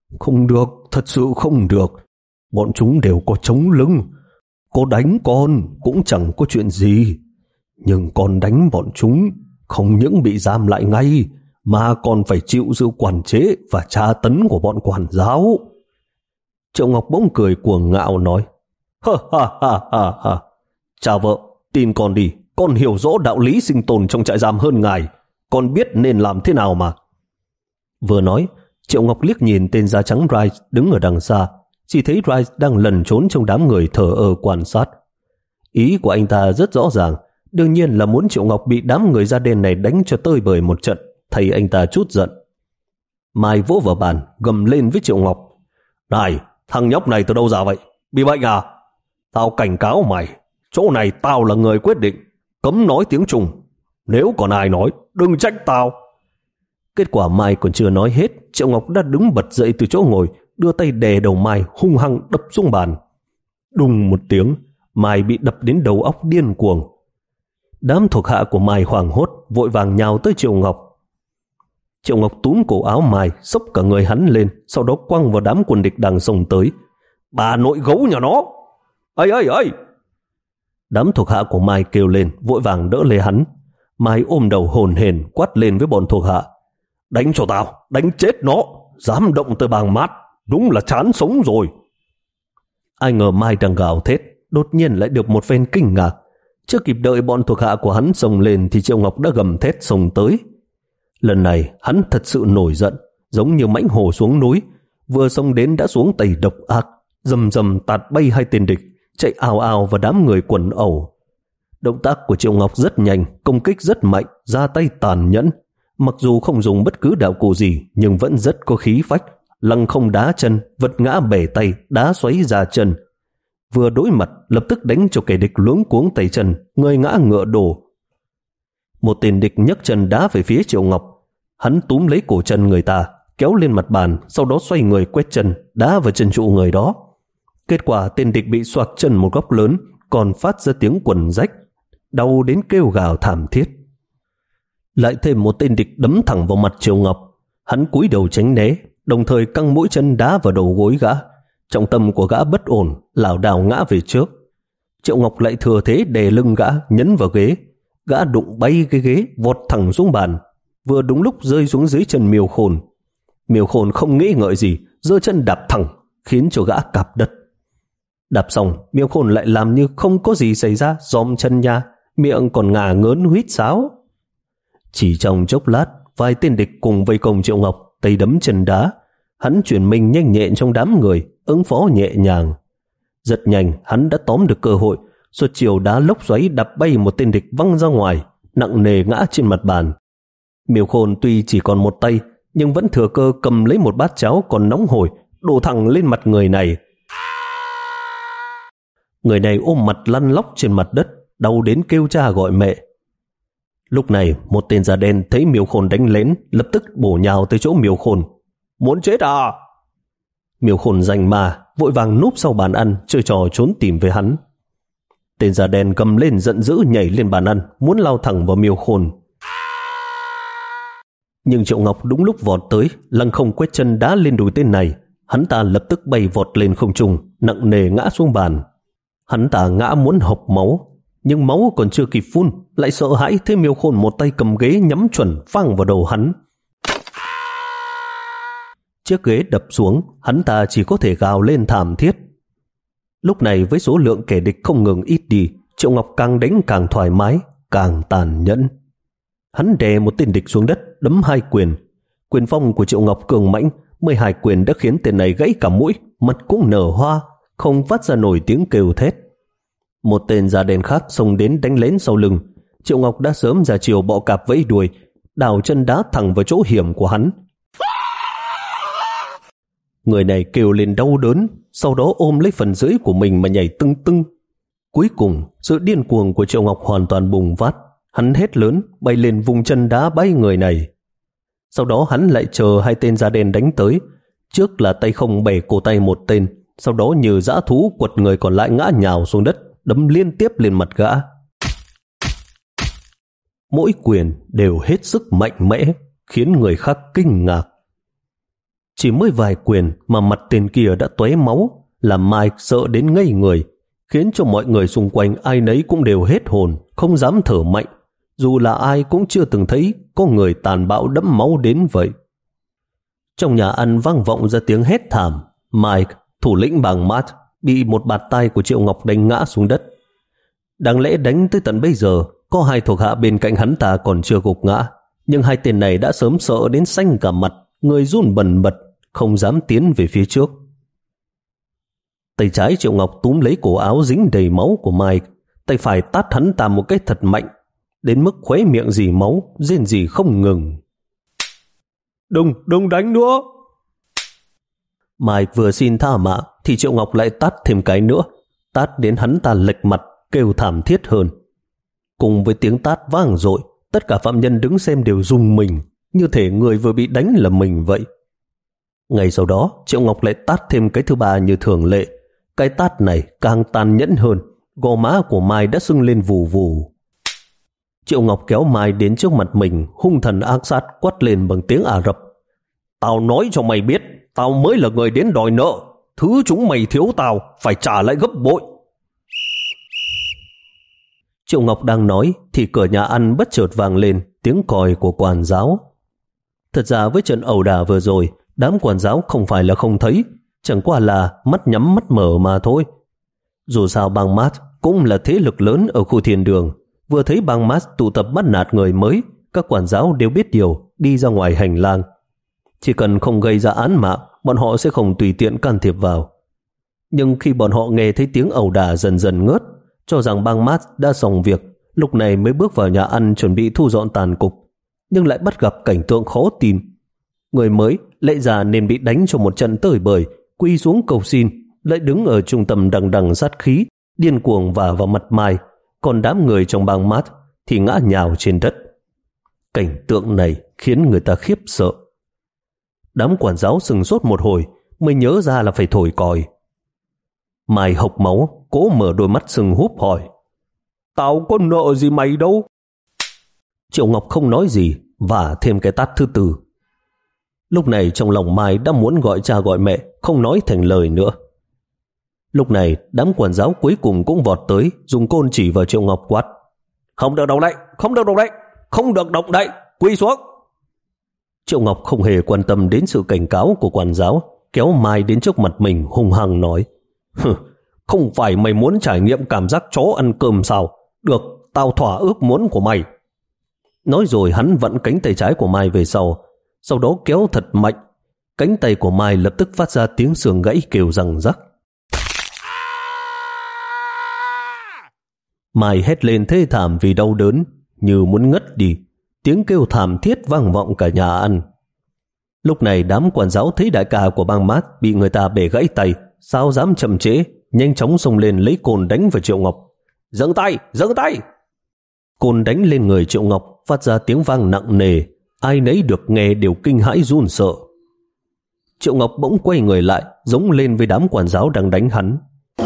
Không được, thật sự không được. Bọn chúng đều có chống lưng. Có đánh con cũng chẳng có chuyện gì. Nhưng con đánh bọn chúng không những bị giam lại ngay, mà còn phải chịu sự quản chế và tra tấn của bọn quản giáo. Triệu Ngọc bỗng cười cuồng ngạo nói, ha ha ha ha ha, cha vợ, tin con đi, con hiểu rõ đạo lý sinh tồn trong trại giam hơn ngài, con biết nên làm thế nào mà. Vừa nói, Triệu Ngọc liếc nhìn tên da trắng Rice đứng ở đằng xa, chỉ thấy Rice đang lẩn trốn trong đám người thờ ơ quan sát. Ý của anh ta rất rõ ràng, đương nhiên là muốn Triệu Ngọc bị đám người da đen này đánh cho tơi bời một trận, thầy anh ta chút giận. Mai vỗ vào bàn, gầm lên với Triệu Ngọc, này, thằng nhóc này từ đâu ra vậy? Bị bệnh à? Tao cảnh cáo mày, chỗ này tao là người quyết định, cấm nói tiếng Trung. Nếu còn ai nói, đừng trách tao. Kết quả Mai còn chưa nói hết, Triệu Ngọc đã đứng bật dậy từ chỗ ngồi, đưa tay đè đầu Mai hung hăng đập xuống bàn. Đùng một tiếng, Mai bị đập đến đầu óc điên cuồng. Đám thuộc hạ của Mai hoảng hốt, vội vàng nhào tới Triệu Ngọc. Triệu Ngọc túm cổ áo Mai, xốc cả người hắn lên, sau đó quăng vào đám quân địch đang xông tới. Bà nội gấu nhà nó! Ây ây ây! Đám thuộc hạ của Mai kêu lên, vội vàng đỡ lấy hắn. Mai ôm đầu hồn hển quát lên với bọn thuộc hạ, đánh cho tao, đánh chết nó, dám động tới bàng mát, đúng là chán sống rồi. Ai ngờ Mai đang gào thét, đột nhiên lại được một phen kinh ngạc. Chưa kịp đợi bọn thuộc hạ của hắn xông lên thì Triệu Ngọc đã gầm thét xông tới. Lần này hắn thật sự nổi giận, giống như mãnh hổ xuống núi, vừa xông đến đã xuống tay độc ác, rầm rầm tạt bay hai tên địch, chạy ào ào vào đám người quần ẩu. Động tác của Triệu Ngọc rất nhanh, công kích rất mạnh, ra tay tàn nhẫn. Mặc dù không dùng bất cứ đạo cụ gì, nhưng vẫn rất có khí phách, lăng không đá chân, vật ngã bể tay, đá xoáy ra chân. Vừa đối mặt, lập tức đánh cho kẻ địch luống cuống tay chân, người ngã ngựa đổ. Một tên địch nhấc chân đá về phía Triệu Ngọc. Hắn túm lấy cổ chân người ta, kéo lên mặt bàn, sau đó xoay người quét chân, đá vào chân trụ người đó. Kết quả tên địch bị xoạc chân một góc lớn, còn phát ra tiếng quần rách, đau đến kêu gào thảm thiết. Lại thêm một tên địch đấm thẳng vào mặt Triệu Ngọc. Hắn cúi đầu tránh né, đồng thời căng mũi chân đá vào đầu gối gã. Trọng tâm của gã bất ổn, lảo đảo ngã về trước. Triệu Ngọc lại thừa thế đè lưng gã, nhấn vào ghế. Gã đụng bay cái ghế, vọt thẳng xuống bàn, vừa đúng lúc rơi xuống dưới chân Miêu Khôn. Miêu Khôn không nghĩ ngợi gì, giơ chân đạp thẳng, khiến cho gã cạp đất. Đạp xong, Miêu Khôn lại làm như không có gì xảy ra, giom chân nha, miệng còn ngả ngớn huýt sáo. Chỉ trong chốc lát, vài tên địch cùng vây công Triệu Ngọc, tay đấm chân đá. Hắn chuyển mình nhanh nhẹn trong đám người, ứng phó nhẹ nhàng. Rất nhanh, hắn đã tóm được cơ hội, xuất chiều đá lốc xoáy đập bay một tên địch văng ra ngoài, nặng nề ngã trên mặt bàn. Miêu Khôn tuy chỉ còn một tay, nhưng vẫn thừa cơ cầm lấy một bát cháo còn nóng hổi, đổ thẳng lên mặt người này. Người này ôm mặt lăn lóc trên mặt đất, đau đến kêu cha gọi mẹ. Lúc này, một tên da đen thấy Miêu Khôn đánh lén, lập tức bổ nhào tới chỗ Miêu Khôn. Muốn chết à? Miêu Khôn giành mà, vội vàng núp sau bàn ăn, chơi trò trốn tìm với hắn. Tên da đen gầm lên giận dữ nhảy lên bàn ăn, muốn lao thẳng vào Miêu Khôn. Nhưng Triệu Ngọc đúng lúc vọt tới, lăng không quét chân đá lên đùi tên này. Hắn ta lập tức bay vọt lên không trung, nặng nề ngã xuống bàn. Hắn ta ngã muốn hộc máu, nhưng máu còn chưa kịp phun, lại sợ hãi thấy Miêu Khôn một tay cầm ghế nhắm chuẩn phang vào đầu hắn. Chiếc ghế đập xuống, hắn ta chỉ có thể gào lên thảm thiết. Lúc này với số lượng kẻ địch không ngừng ít đi, Triệu Ngọc càng đánh càng thoải mái, càng tàn nhẫn. Hắn đè một tên địch xuống đất, đấm hai quyền. Quyền phong của Triệu Ngọc cường mãnh, mười hai quyền đã khiến tên này gãy cả mũi, mặt cũng nở hoa, không phát ra nổi tiếng kêu thét. Một tên da đen khác xông đến đánh lén sau lưng. Triệu Ngọc đã sớm ra chiều bọ cạp vẫy đuôi, đào chân đá thẳng vào chỗ hiểm của hắn. Người này kêu lên đau đớn, sau đó ôm lấy phần dưới của mình mà nhảy tưng tưng. Cuối cùng, sự điên cuồng của Triệu Ngọc hoàn toàn bùng phát. Hắn hét lớn, bay lên vùng chân đá bay người này. Sau đó hắn lại chờ hai tên da đen đánh tới. Trước là tay không bẻ cổ tay một tên, sau đó như dã thú quật người còn lại ngã nhào xuống đất, đấm liên tiếp lên mặt gã. Mỗi quyền đều hết sức mạnh mẽ, khiến người khác kinh ngạc. Chỉ mới vài quyền mà mặt tên kia đã tóe máu, làm Mike sợ đến ngây người, khiến cho mọi người xung quanh ai nấy cũng đều hết hồn, không dám thở mạnh, dù là ai cũng chưa từng thấy có người tàn bạo đẫm máu đến vậy. Trong nhà ăn vang vọng ra tiếng hét thảm. Mike, thủ lĩnh bang Matt, bị một bạt tay của Triệu Ngọc đánh ngã xuống đất. Đáng lẽ đánh tới tận bây giờ, có hai thuộc hạ bên cạnh hắn ta còn chưa gục ngã, nhưng hai tên này đã sớm sợ đến xanh cả mặt, người run bần bật, không dám tiến về phía trước. Tay trái Triệu Ngọc túm lấy cổ áo dính đầy máu của Mike, tay phải tát hắn ta một cái thật mạnh, đến mức khóe miệng rỉ máu, rên rỉ không ngừng. Đừng, đừng đánh nữa! Mike vừa xin tha mạng thì Triệu Ngọc lại tát thêm cái nữa, tát đến hắn ta lệch mặt, kêu thảm thiết hơn. Cùng với tiếng tát vang dội, tất cả phạm nhân đứng xem đều rùng mình, như thể người vừa bị đánh là mình vậy. Ngay sau đó, Triệu Ngọc lại tát thêm cái thứ ba như thường lệ. Cái tát này càng tàn nhẫn hơn, gò má của Mai đã sưng lên vù vù. Triệu Ngọc kéo Mai đến trước mặt mình, hung thần ác sát quát lên bằng tiếng Ả Rập. Tao nói cho mày biết, tao mới là người đến đòi nợ. Thứ chúng mày thiếu tao phải trả lại gấp bội. Triệu Ngọc đang nói thì cửa nhà ăn bất chợt vang lên tiếng còi của quản giáo. Thật ra với trận ẩu đả vừa rồi, đám quản giáo không phải là không thấy, chẳng qua là mắt nhắm mắt mở mà thôi. Dù sao bang Matt cũng là thế lực lớn ở khu thiên đường, vừa thấy bang Matt tụ tập bắt nạt người mới, các quản giáo đều biết điều, đi ra ngoài hành lang. Chỉ cần không gây ra án mạng, bọn họ sẽ không tùy tiện can thiệp vào. Nhưng khi bọn họ nghe thấy tiếng ẩu đả dần dần ngớt, cho rằng bang Matt đã xong việc, lúc này mới bước vào nhà ăn chuẩn bị thu dọn tàn cục, nhưng lại bắt gặp cảnh tượng khó tin. Người mới lẽ ra nên bị đánh cho một trận tơi bời, quỳ xuống cầu xin, lại đứng ở trung tâm đằng đằng sát khí, điên cuồng vả vào mặt Mai, còn đám người trong bang Matt thì ngã nhào trên đất. Cảnh tượng này khiến người ta khiếp sợ. Đám quản giáo sừng sốt một hồi mới nhớ ra là phải thổi còi. Mai hộc máu, cố mở đôi mắt sưng húp hỏi: Tao có nợ gì mày đâu? Triệu Ngọc không nói gì, và thêm cái tát thứ tư. Lúc này trong lòng Mai đã muốn gọi cha gọi mẹ, không nói thành lời nữa. Lúc này đám quản giáo cuối cùng cũng vọt tới, dùng côn chỉ vào Triệu Ngọc quát: Không được động đậy, không được động đậy, không được động đậy, quỳ xuống! Triệu Ngọc không hề quan tâm đến sự cảnh cáo của quản giáo, kéo Mai đến trước mặt mình hung hăng nói: Hừ, không phải mày muốn trải nghiệm cảm giác chó ăn cơm sao? Được, tao thỏa ước muốn của mày. Nói rồi hắn vặn cánh tay trái của Mai về sau, sau đó kéo thật mạnh. Cánh tay của Mai lập tức phát ra tiếng xương gãy kêu răng rắc. Mai hét lên thê thảm vì đau đớn, như muốn ngất đi. Tiếng kêu thảm thiết vang vọng cả nhà ăn. Lúc này đám quản giáo thấy đại ca của bang Matt bị người ta bẻ gãy tay, sao dám chậm trễ, nhanh chóng xông lên lấy côn đánh vào Triệu Ngọc. Dừng tay, dừng tay! Côn đánh lên người Triệu Ngọc phát ra tiếng vang nặng nề, ai nấy được nghe đều kinh hãi run sợ. Triệu Ngọc bỗng quay người lại, giống lên với đám quản giáo đang đánh hắn.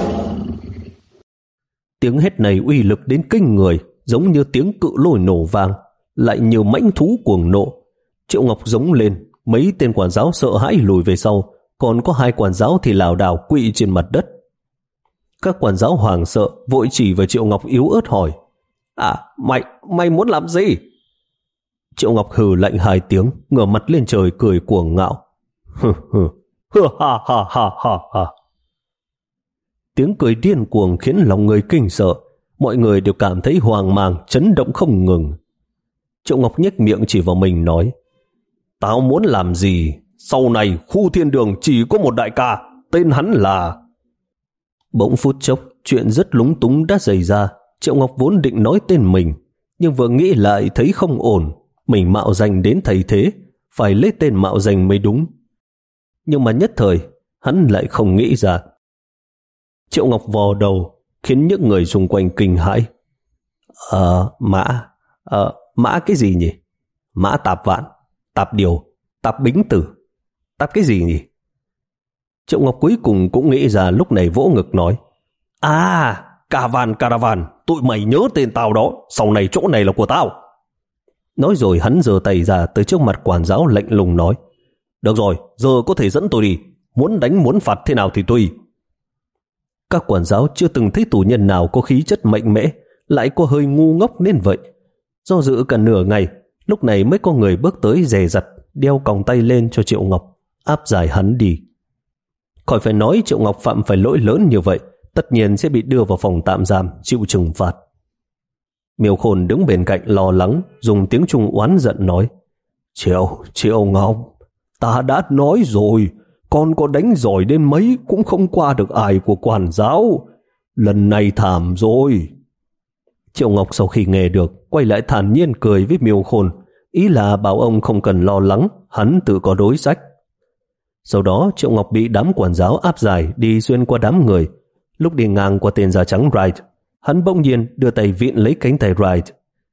Tiếng hét này uy lực đến kinh người, giống như tiếng cự lôi nổ vang, lại như mãnh thú cuồng nộ. Triệu Ngọc giống lên, mấy tên quản giáo sợ hãi lùi về sau, còn có hai quản giáo thì lảo đảo quỵ trên mặt đất. Các quản giáo hoảng sợ, vội chỉ vào Triệu Ngọc yếu ớt hỏi: À, mày, mày muốn làm gì? Triệu Ngọc hừ lạnh hai tiếng, ngửa mặt lên trời cười cuồng ngạo. Hừ hừ, hừ ha ha ha ha ha. Tiếng cười điên cuồng khiến lòng người kinh sợ, mọi người đều cảm thấy hoang mang, chấn động không ngừng. Triệu Ngọc nhếch miệng chỉ vào mình nói: Tao muốn làm gì? Sau này khu thiên đường chỉ có một đại ca, tên hắn là... Bỗng phút chốc, chuyện rất lúng túng đã xảy ra. Triệu Ngọc vốn định nói tên mình, nhưng vừa nghĩ lại thấy không ổn. Mình mạo danh đến thầy thế, phải lấy tên mạo danh mới đúng. Nhưng mà nhất thời, hắn lại không nghĩ ra. Triệu Ngọc vò đầu, khiến những người xung quanh kinh hãi. Ờ, mã... Ờ, mã cái gì nhỉ? Mã Tạp Vạn, Tạp Điều, Tạp Bính Tử, Tạp cái gì nhỉ? Triệu Ngọc cuối cùng cũng nghĩ ra, lúc này vỗ ngực nói: À, Caravan, Caravan, tụi mày nhớ tên tao đó, sau này chỗ này là của tao. Nói rồi hắn giơ tay ra tới trước mặt quản giáo lạnh lùng nói: Được rồi, giờ có thể dẫn tôi đi. Muốn đánh muốn phạt thế nào thì tùy. Các quản giáo chưa từng thấy tù nhân nào có khí chất mạnh mẽ, lại có hơi ngu ngốc đến vậy. Do dự cả nửa ngày, lúc này mới có người bước tới dè dặt, đeo còng tay lên cho Triệu Ngọc, áp giải hắn đi. Khỏi phải nói Triệu Ngọc phạm phải lỗi lớn như vậy, tất nhiên sẽ bị đưa vào phòng tạm giam, chịu trừng phạt. Miêu Khôn đứng bên cạnh lo lắng, dùng tiếng Trung oán giận nói: Triệu, Triệu Ngọc, ta đã nói rồi, con có đánh giỏi đến mấy cũng không qua được ải của quản giáo. Lần này thảm rồi. Triệu Ngọc sau khi nghe được, quay lại thản nhiên cười với Miêu Khôn, ý là bảo ông không cần lo lắng, hắn tự có đối sách. Sau đó Triệu Ngọc bị đám quản giáo áp giải đi xuyên qua đám người. Lúc đi ngang qua tên da trắng Wright, hắn bỗng nhiên đưa tay vịn lấy cánh tay Wright.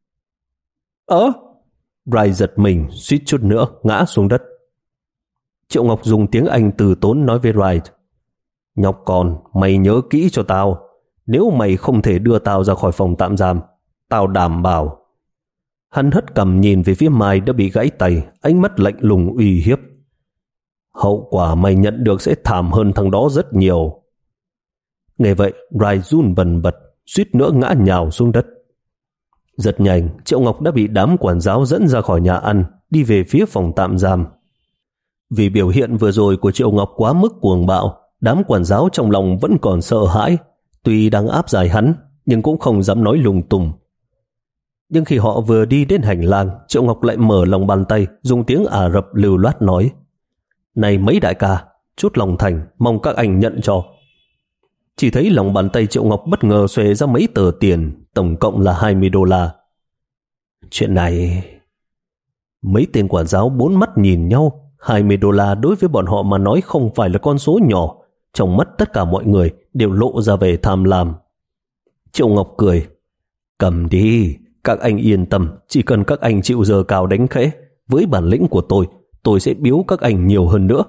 Ơ! Wright giật mình, suýt chút nữa ngã xuống đất. Triệu Ngọc dùng tiếng Anh từ tốn nói với Wright: Nhóc con, mày nhớ kỹ cho tao. Nếu mày không thể đưa tao ra khỏi phòng tạm giam, tao đảm bảo. Hắn hất cằm nhìn về phía Mai đã bị gãy tay, ánh mắt lạnh lùng uy hiếp. Hậu quả mày nhận được sẽ thảm hơn thằng đó rất nhiều. Nghe vậy, Wright run bần bật, suýt nữa ngã nhào xuống đất. Rất nhanh, Triệu Ngọc đã bị đám quản giáo dẫn ra khỏi nhà ăn, đi về phía phòng tạm giam. Vì biểu hiện vừa rồi của Triệu Ngọc quá mức cuồng bạo, đám quản giáo trong lòng vẫn còn sợ hãi. Tuy đang áp giải hắn, nhưng cũng không dám nói lung tung. Nhưng khi họ vừa đi đến hành lang, Triệu Ngọc lại mở lòng bàn tay, dùng tiếng Ả Rập lưu loát nói: Này mấy đại ca, chút lòng thành, mong các anh nhận cho. Chỉ thấy lòng bàn tay Triệu Ngọc bất ngờ xòe ra mấy tờ tiền, tổng cộng là hai mươi đô la. Chuyện này... Mấy tên quản giáo bốn mắt nhìn nhau. Hai mươi đô la đối với bọn họ mà nói không phải là con số nhỏ. Trong mắt tất cả mọi người đều lộ ra vẻ tham lam. Triệu Ngọc cười: Cầm đi, các anh yên tâm, chỉ cần các anh chịu giờ cao đánh khẽ, với bản lĩnh của tôi, tôi sẽ biếu các anh nhiều hơn nữa.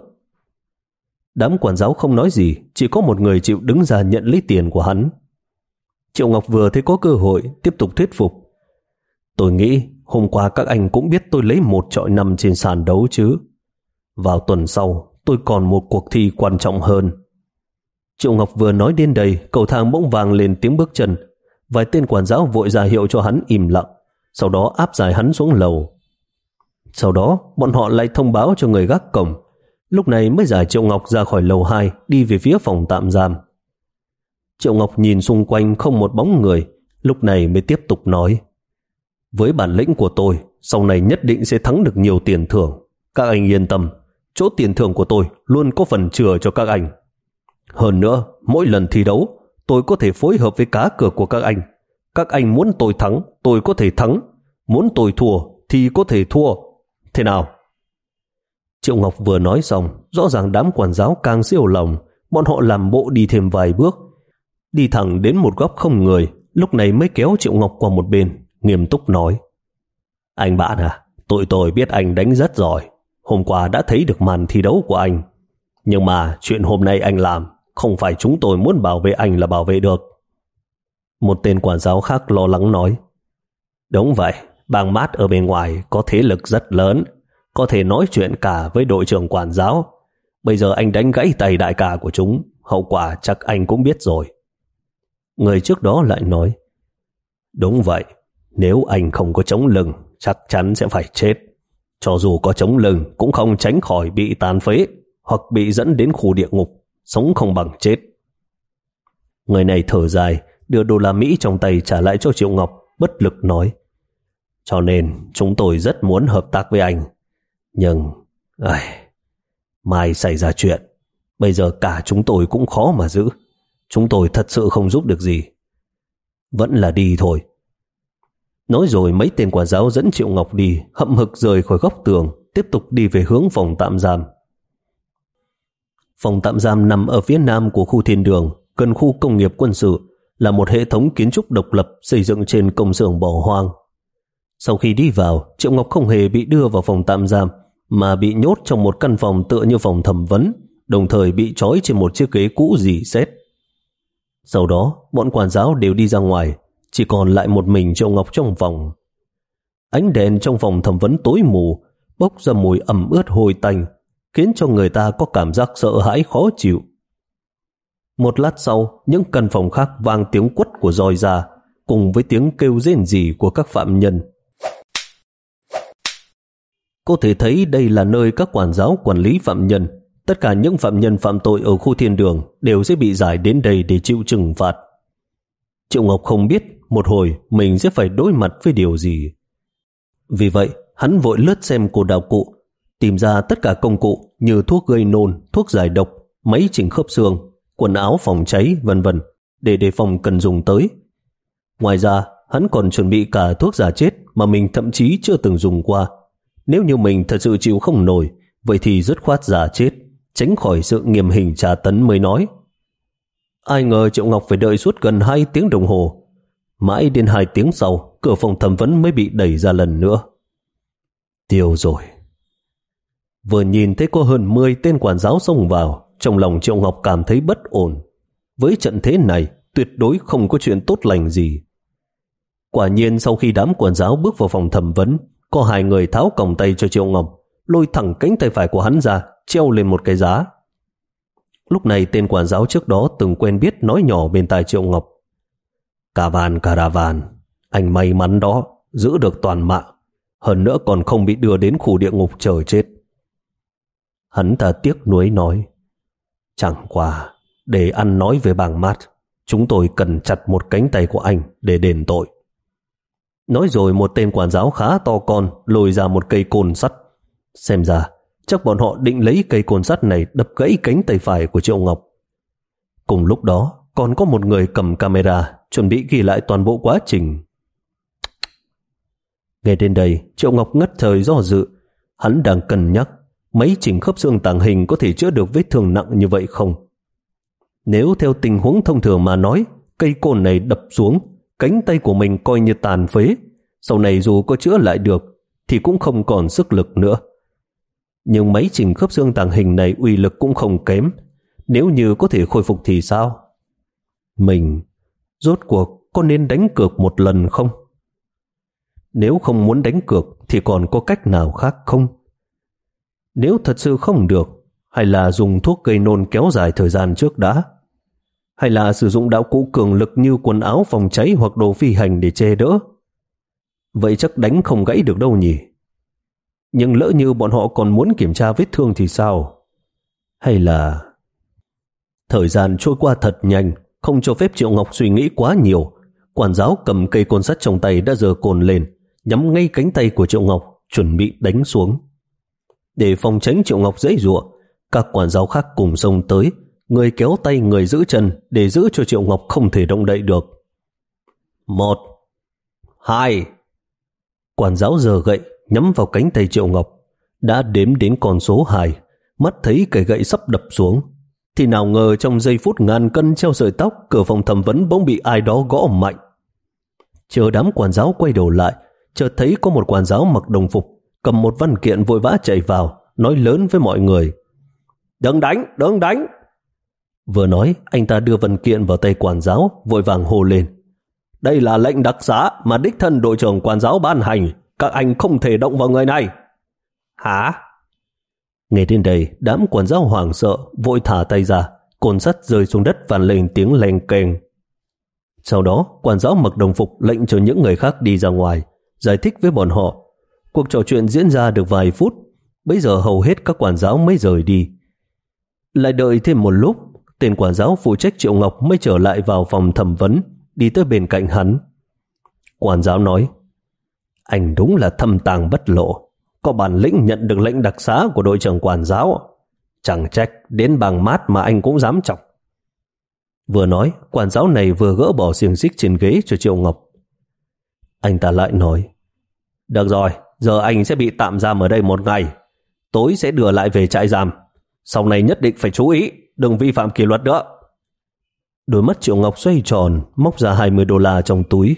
Đám quản giáo không nói gì, chỉ có một người chịu đứng ra nhận lấy tiền của hắn. Triệu Ngọc vừa thấy có cơ hội, tiếp tục thuyết phục: Tôi nghĩ hôm qua các anh cũng biết tôi lấy một chọi năm trên sàn đấu chứ. Vào tuần sau, tôi còn một cuộc thi quan trọng hơn. Triệu Ngọc vừa nói đến đây, cầu thang bỗng vang lên tiếng bước chân. Vài tên quản giáo vội ra hiệu cho hắn im lặng, sau đó áp giải hắn xuống lầu. Sau đó, bọn họ lại thông báo cho người gác cổng. Lúc này mới giải Triệu Ngọc ra khỏi lầu hai, đi về phía phòng tạm giam. Triệu Ngọc nhìn xung quanh không một bóng người, lúc này mới tiếp tục nói: Với bản lĩnh của tôi, sau này nhất định sẽ thắng được nhiều tiền thưởng. Các anh yên tâm, chỗ tiền thưởng của tôi luôn có phần chừa cho các anh. Hơn nữa, mỗi lần thi đấu, tôi có thể phối hợp với cá cược của các anh. Các anh muốn tôi thắng, tôi có thể thắng. Muốn tôi thua, thì có thể thua. Thế nào? Triệu Ngọc vừa nói xong, rõ ràng đám quản giáo càng siêu lòng. Bọn họ làm bộ đi thêm vài bước, đi thẳng đến một góc không người, lúc này mới kéo Triệu Ngọc qua một bên, nghiêm túc nói: Anh bạn à, tụi tôi biết anh đánh rất giỏi. Hôm qua đã thấy được màn thi đấu của anh. Nhưng mà chuyện hôm nay anh làm, không phải chúng tôi muốn bảo vệ anh là bảo vệ được. Một tên quản giáo khác lo lắng nói: Đúng vậy, bang mát ở bên ngoài có thế lực rất lớn, có thể nói chuyện cả với đội trưởng quản giáo. Bây giờ anh đánh gãy tay đại ca của chúng, hậu quả chắc anh cũng biết rồi. Người trước đó lại nói: Đúng vậy, nếu anh không có chống lưng, chắc chắn sẽ phải chết. Cho dù có chống lưng cũng không tránh khỏi bị tàn phế hoặc bị dẫn đến khu địa ngục, sống không bằng chết. Người này thở dài, đưa đô la Mỹ trong tay trả lại cho Triệu Ngọc, bất lực nói: Cho nên chúng tôi rất muốn hợp tác với anh. Nhưng ai, mai xảy ra chuyện, bây giờ cả chúng tôi cũng khó mà giữ. Chúng tôi thật sự không giúp được gì. Vẫn là đi thôi. Nói rồi mấy tên quản giáo dẫn Triệu Ngọc đi, hậm hực rời khỏi góc tường, tiếp tục đi về hướng phòng tạm giam. Phòng tạm giam nằm ở phía nam của khu thiên đường, gần khu công nghiệp quân sự, là một hệ thống kiến trúc độc lập xây dựng trên công xưởng bỏ hoang. Sau khi đi vào, Triệu Ngọc không hề bị đưa vào phòng tạm giam, mà bị nhốt trong một căn phòng tựa như phòng thẩm vấn, đồng thời bị trói trên một chiếc ghế cũ rỉ sét. Sau đó, bọn quản giáo đều đi ra ngoài, chỉ còn lại một mình Triệu Ngọc trong phòng. Ánh đèn trong phòng thẩm vấn tối mù, bốc ra mùi ẩm ướt hôi tanh. khiến cho người ta có cảm giác sợ hãi khó chịu. Một lát sau, những căn phòng khác vang tiếng quất của roi ra, cùng với tiếng kêu rên rỉ của các phạm nhân. Có thể thấy đây là nơi các quản giáo quản lý phạm nhân. Tất cả những phạm nhân phạm tội ở khu thiên đường đều sẽ bị giải đến đây để chịu trừng phạt. Triệu Ngọc không biết một hồi mình sẽ phải đối mặt với điều gì. Vì vậy, hắn vội lướt xem cổ đạo cụ, tìm ra tất cả công cụ như thuốc gây nôn, thuốc giải độc, máy chỉnh khớp xương, quần áo phòng cháy, vân vân để đề phòng cần dùng tới. Ngoài ra, hắn còn chuẩn bị cả thuốc giả chết mà mình thậm chí chưa từng dùng qua. Nếu như mình thật sự chịu không nổi, vậy thì dứt khoát giả chết, tránh khỏi sự nghiêm hình tra tấn mới nói. Ai ngờ Triệu Ngọc phải đợi suốt gần hai tiếng đồng hồ. Mãi đến hai tiếng sau, cửa phòng thẩm vấn mới bị đẩy ra lần nữa. Tiêu rồi. Vừa nhìn thấy có hơn mười tên quản giáo xông vào, trong lòng Triệu Ngọc cảm thấy bất ổn. Với trận thế này, tuyệt đối không có chuyện tốt lành gì. Quả nhiên sau khi đám quản giáo bước vào phòng thẩm vấn, có hai người tháo còng tay cho Triệu Ngọc, lôi thẳng cánh tay phải của hắn ra, treo lên một cái giá. Lúc này tên quản giáo trước đó từng quen biết nói nhỏ bên tai Triệu Ngọc. Caravan, caravan, anh may mắn đó, giữ được toàn mạng, hơn nữa còn không bị đưa đến khu địa ngục chờ chết. Hắn ta tiếc nuối nói, chẳng qua, để ăn nói với bàng mát, chúng tôi cần chặt một cánh tay của anh để đền tội. Nói rồi một tên quản giáo khá to con lôi ra một cây côn sắt. Xem ra, chắc bọn họ định lấy cây côn sắt này đập gãy cánh tay phải của Triệu Ngọc. Cùng lúc đó, còn có một người cầm camera chuẩn bị ghi lại toàn bộ quá trình. Nghe đến đây, Triệu Ngọc ngất thời do dự. Hắn đang cân nhắc mấy chỉnh khớp xương tàng hình có thể chữa được vết thương nặng như vậy không. Nếu theo tình huống thông thường mà nói, cây côn này đập xuống, cánh tay của mình coi như tàn phế. Sau này dù có chữa lại được thì cũng không còn sức lực nữa. Nhưng mấy chỉnh khớp xương tàng hình này uy lực cũng không kém. Nếu như có thể khôi phục thì sao? Mình rốt cuộc có nên đánh cược một lần không? Nếu không muốn đánh cược thì còn có cách nào khác không? Nếu thật sự không được, hay là dùng thuốc gây nôn kéo dài thời gian trước đã? Hay là sử dụng đạo cụ cường lực như quần áo phòng cháy hoặc đồ phi hành để che đỡ? Vậy chắc đánh không gãy được đâu nhỉ? Nhưng lỡ như bọn họ còn muốn kiểm tra vết thương thì sao? Hay là... Thời gian trôi qua thật nhanh, không cho phép Triệu Ngọc suy nghĩ quá nhiều. Quản giáo cầm cây côn sắt trong tay đã giơ côn lên, nhắm ngay cánh tay của Triệu Ngọc, chuẩn bị đánh xuống. Để phòng tránh Triệu Ngọc giãy giụa, các quản giáo khác cùng xông tới, người kéo tay người giữ chân để giữ cho Triệu Ngọc không thể động đậy được. Một, hai. Quản giáo giơ gậy nhắm vào cánh tay Triệu Ngọc. Đã đếm đến con số hai, mắt thấy cây gậy sắp đập xuống, thì nào ngờ trong giây phút ngàn cân treo sợi tóc, cửa phòng thẩm vấn bỗng bị ai đó gõ mạnh. Chờ đám quản giáo quay đầu lại, chợt thấy có một quản giáo mặc đồng phục cầm một văn kiện vội vã chạy vào, nói lớn với mọi người: "Đừng đánh, đừng đánh!" Vừa nói, anh ta đưa văn kiện vào tay quản giáo, vội vàng hô lên: "Đây là lệnh đặc xá mà đích thân đội trưởng quản giáo ban hành, các anh không thể động vào người này." "Hả?" Nghe đến đây, đám quản giáo hoảng sợ, vội thả tay ra, côn sắt rơi xuống đất vang lên tiếng leng keng. Sau đó, quản giáo mặc đồng phục lệnh cho những người khác đi ra ngoài, giải thích với bọn họ. Cuộc trò chuyện diễn ra được vài phút, bây giờ hầu hết các quản giáo mới rời đi. Lại đợi thêm một lúc, tên quản giáo phụ trách Triệu Ngọc mới trở lại vào phòng thẩm vấn, đi tới bên cạnh hắn. Quản giáo nói: "Anh đúng là thâm tàng bất lộ, có bản lĩnh nhận được lệnh đặc xá của đội trưởng quản giáo. Chẳng trách đến bằng mát mà anh cũng dám chọc." Vừa nói, quản giáo này vừa gỡ bỏ xiềng xích trên ghế cho Triệu Ngọc. Anh ta lại nói: "Được rồi, giờ anh sẽ bị tạm giam ở đây một ngày, tối sẽ đưa lại về trại giam. Sau này nhất định phải chú ý, đừng vi phạm kỷ luật nữa." Đôi mắt Triệu Ngọc xoay tròn, móc ra hai mươi đô la trong túi.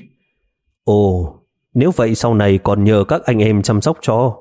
Ồ, nếu vậy sau này còn nhờ các anh em chăm sóc cho.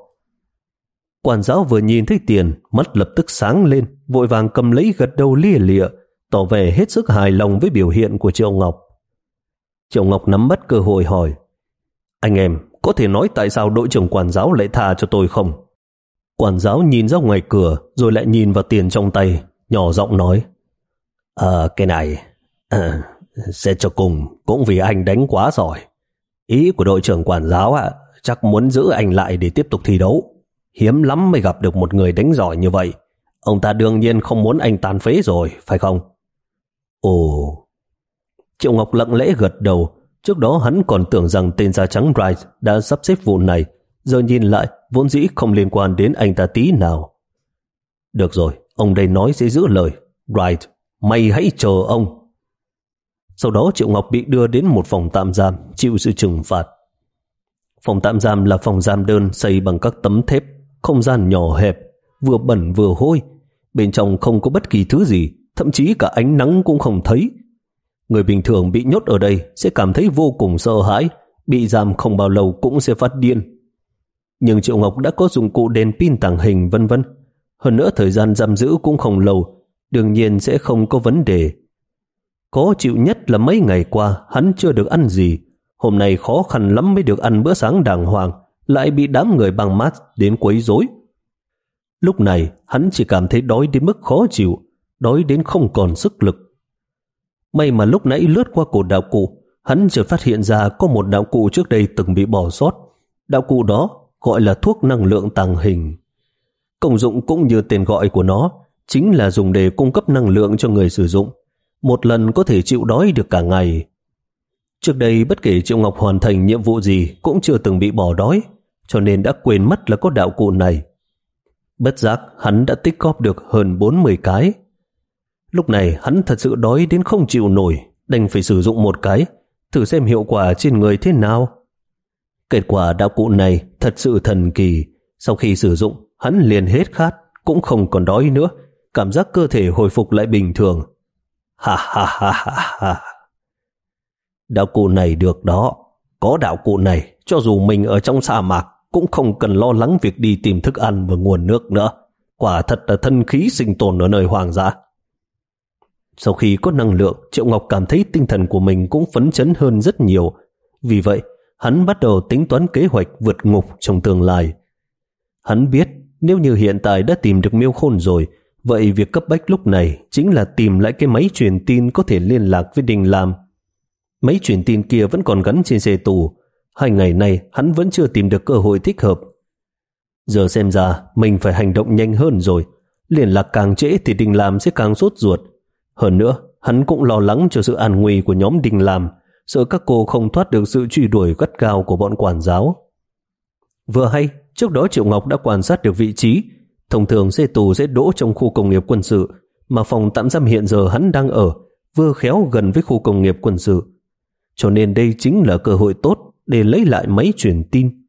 Quản giáo vừa nhìn thấy tiền, mắt lập tức sáng lên, vội vàng cầm lấy gật đầu lia lịa, tỏ vẻ hết sức hài lòng với biểu hiện của Triệu Ngọc. Triệu Ngọc nắm bắt cơ hội hỏi: "Anh em có thể nói tại sao đội trưởng quản giáo lại tha cho tôi không?" Quản giáo nhìn ra ngoài cửa rồi lại nhìn vào tiền trong tay, nhỏ giọng nói: À, cái này à, xét cho cùng cũng vì anh đánh quá giỏi. Ý của đội trưởng quản giáo ạ, chắc muốn giữ anh lại để tiếp tục thi đấu. Hiếm lắm mới gặp được một người đánh giỏi như vậy. Ông ta đương nhiên không muốn anh tàn phế rồi, phải không? Ồ. Triệu Ngọc lặng lẽ gật đầu. Trước đó hắn còn tưởng rằng tên da trắng Wright đã sắp xếp vụ này, giờ nhìn lại vốn dĩ không liên quan đến anh ta tí nào. Được rồi, ông đây nói sẽ giữ lời. Wright, mày hãy chờ ông. Sau đó Triệu Ngọc bị đưa đến một phòng tạm giam chịu sự trừng phạt. Phòng tạm giam là phòng giam đơn xây bằng các tấm thép, không gian nhỏ hẹp, vừa bẩn vừa hôi. Bên trong không có bất kỳ thứ gì, thậm chí cả ánh nắng cũng không thấy. Người bình thường bị nhốt ở đây sẽ cảm thấy vô cùng sợ hãi, bị giam không bao lâu cũng sẽ phát điên. Nhưng Triệu Ngọc đã có dụng cụ đèn pin tàng hình vân vân. Hơn nữa thời gian giam giữ cũng không lâu, đương nhiên sẽ không có vấn đề. Khó chịu nhất là mấy ngày qua hắn chưa được ăn gì. Hôm nay khó khăn lắm mới được ăn bữa sáng đàng hoàng, lại bị đám người bằng mát đến quấy rối. Lúc này hắn chỉ cảm thấy đói đến mức khó chịu, đói đến không còn sức lực. May mà lúc nãy lướt qua cột đạo cụ, hắn chợt phát hiện ra có một đạo cụ trước đây từng bị bỏ sót. Đạo cụ đó gọi là thuốc năng lượng tàng hình. Công dụng cũng như tên gọi của nó, chính là dùng để cung cấp năng lượng cho người sử dụng. Một lần có thể chịu đói được cả ngày. Trước đây bất kể Triệu Ngọc hoàn thành nhiệm vụ gì cũng chưa từng bị bỏ đói, cho nên đã quên mất là có đạo cụ này. Bất giác hắn đã tích góp được hơn bốn mươi cái. Lúc này hắn thật sự đói đến không chịu nổi, đành phải sử dụng một cái, thử xem hiệu quả trên người thế nào. Kết quả đạo cụ này thật sự thần kỳ. Sau khi sử dụng, hắn liền hết khát, cũng không còn đói nữa, cảm giác cơ thể hồi phục lại bình thường. Ha ha ha ha ha. Đạo cụ này được đó. Có đạo cụ này, cho dù mình ở trong sa mạc cũng không cần lo lắng việc đi tìm thức ăn và nguồn nước nữa. Quả thật là thân khí sinh tồn ở nơi hoang dã. Sau khi có năng lượng, Triệu Ngọc cảm thấy tinh thần của mình cũng phấn chấn hơn rất nhiều. Vì vậy, hắn bắt đầu tính toán kế hoạch vượt ngục trong tương lai. Hắn biết nếu như hiện tại đã tìm được Miêu Khôn rồi, vậy việc cấp bách lúc này chính là tìm lại cái máy truyền tin có thể liên lạc với Đình Lam. Máy truyền tin kia vẫn còn gắn trên xe tù. Hai ngày nay hắn vẫn chưa tìm được cơ hội thích hợp. Giờ xem ra mình phải hành động nhanh hơn rồi. Liên lạc càng trễ thì Đình Lam sẽ càng sốt ruột. Hơn nữa, hắn cũng lo lắng cho sự an nguy của nhóm Đình Lam, sợ các cô không thoát được sự truy đuổi gắt gao của bọn quản giáo. Vừa hay, trước đó Triệu Ngọc đã quan sát được vị trí. Thông thường xe tù sẽ đỗ trong khu công nghiệp quân sự, mà phòng tạm giam hiện giờ hắn đang ở vừa khéo gần với khu công nghiệp quân sự. Cho nên đây chính là cơ hội tốt để lấy lại máy truyền tin.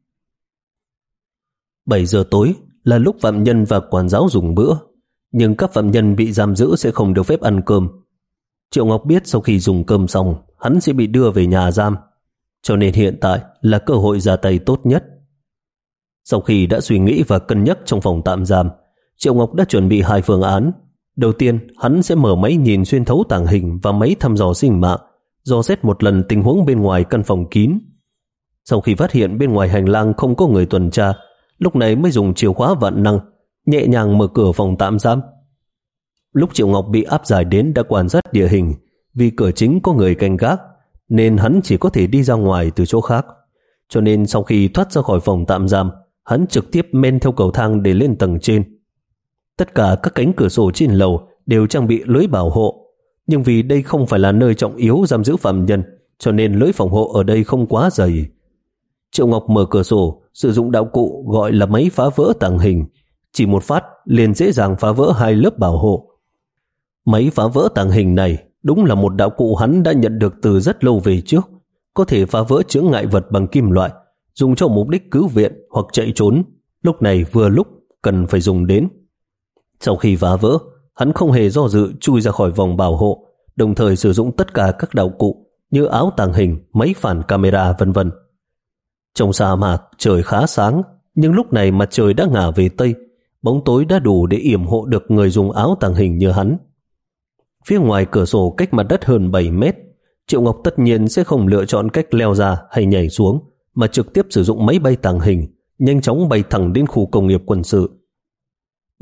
bảy giờ tối là lúc phạm nhân và quản giáo dùng bữa, nhưng các phạm nhân bị giam giữ sẽ không được phép ăn cơm. Triệu Ngọc biết sau khi dùng cơm xong, hắn sẽ bị đưa về nhà giam, cho nên hiện tại là cơ hội ra tay tốt nhất. Sau khi đã suy nghĩ và cân nhắc trong phòng tạm giam, Triệu Ngọc đã chuẩn bị hai phương án. Đầu tiên, hắn sẽ mở máy nhìn xuyên thấu tàng hình và máy thăm dò sinh mạng, dò xét một lần tình huống bên ngoài căn phòng kín. Sau khi phát hiện bên ngoài hành lang không có người tuần tra, lúc này mới dùng chìa khóa vạn năng, nhẹ nhàng mở cửa phòng tạm giam. Lúc Triệu Ngọc bị áp giải đến đã quan sát địa hình, vì cửa chính có người canh gác, nên hắn chỉ có thể đi ra ngoài từ chỗ khác. Cho nên sau khi thoát ra khỏi phòng tạm giam, hắn trực tiếp men theo cầu thang để lên tầng trên. Tất cả các cánh cửa sổ trên lầu đều trang bị lưới bảo hộ, nhưng vì đây không phải là nơi trọng yếu giam giữ phạm nhân, cho nên lưới phòng hộ ở đây không quá dày. Triệu Ngọc mở cửa sổ, sử dụng đạo cụ gọi là máy phá vỡ tàng hình, chỉ một phát liền dễ dàng phá vỡ hai lớp bảo hộ. Máy phá vỡ tàng hình này đúng là một đạo cụ hắn đã nhận được từ rất lâu về trước, có thể phá vỡ chướng ngại vật bằng kim loại, dùng cho mục đích cứu viện hoặc chạy trốn. Lúc này vừa lúc cần phải dùng đến. Sau khi phá vỡ, hắn không hề do dự chui ra khỏi vòng bảo hộ, đồng thời sử dụng tất cả các đạo cụ như áo tàng hình, máy phản camera vân vân. Trong sa mạc trời khá sáng, nhưng lúc này mặt trời đã ngả về tây, bóng tối đã đủ để yểm hộ được người dùng áo tàng hình như hắn. Phía ngoài cửa sổ cách mặt đất hơn bảy mét, Triệu Ngọc tất nhiên sẽ không lựa chọn cách leo ra hay nhảy xuống, mà trực tiếp sử dụng máy bay tàng hình, nhanh chóng bay thẳng đến khu công nghiệp quân sự.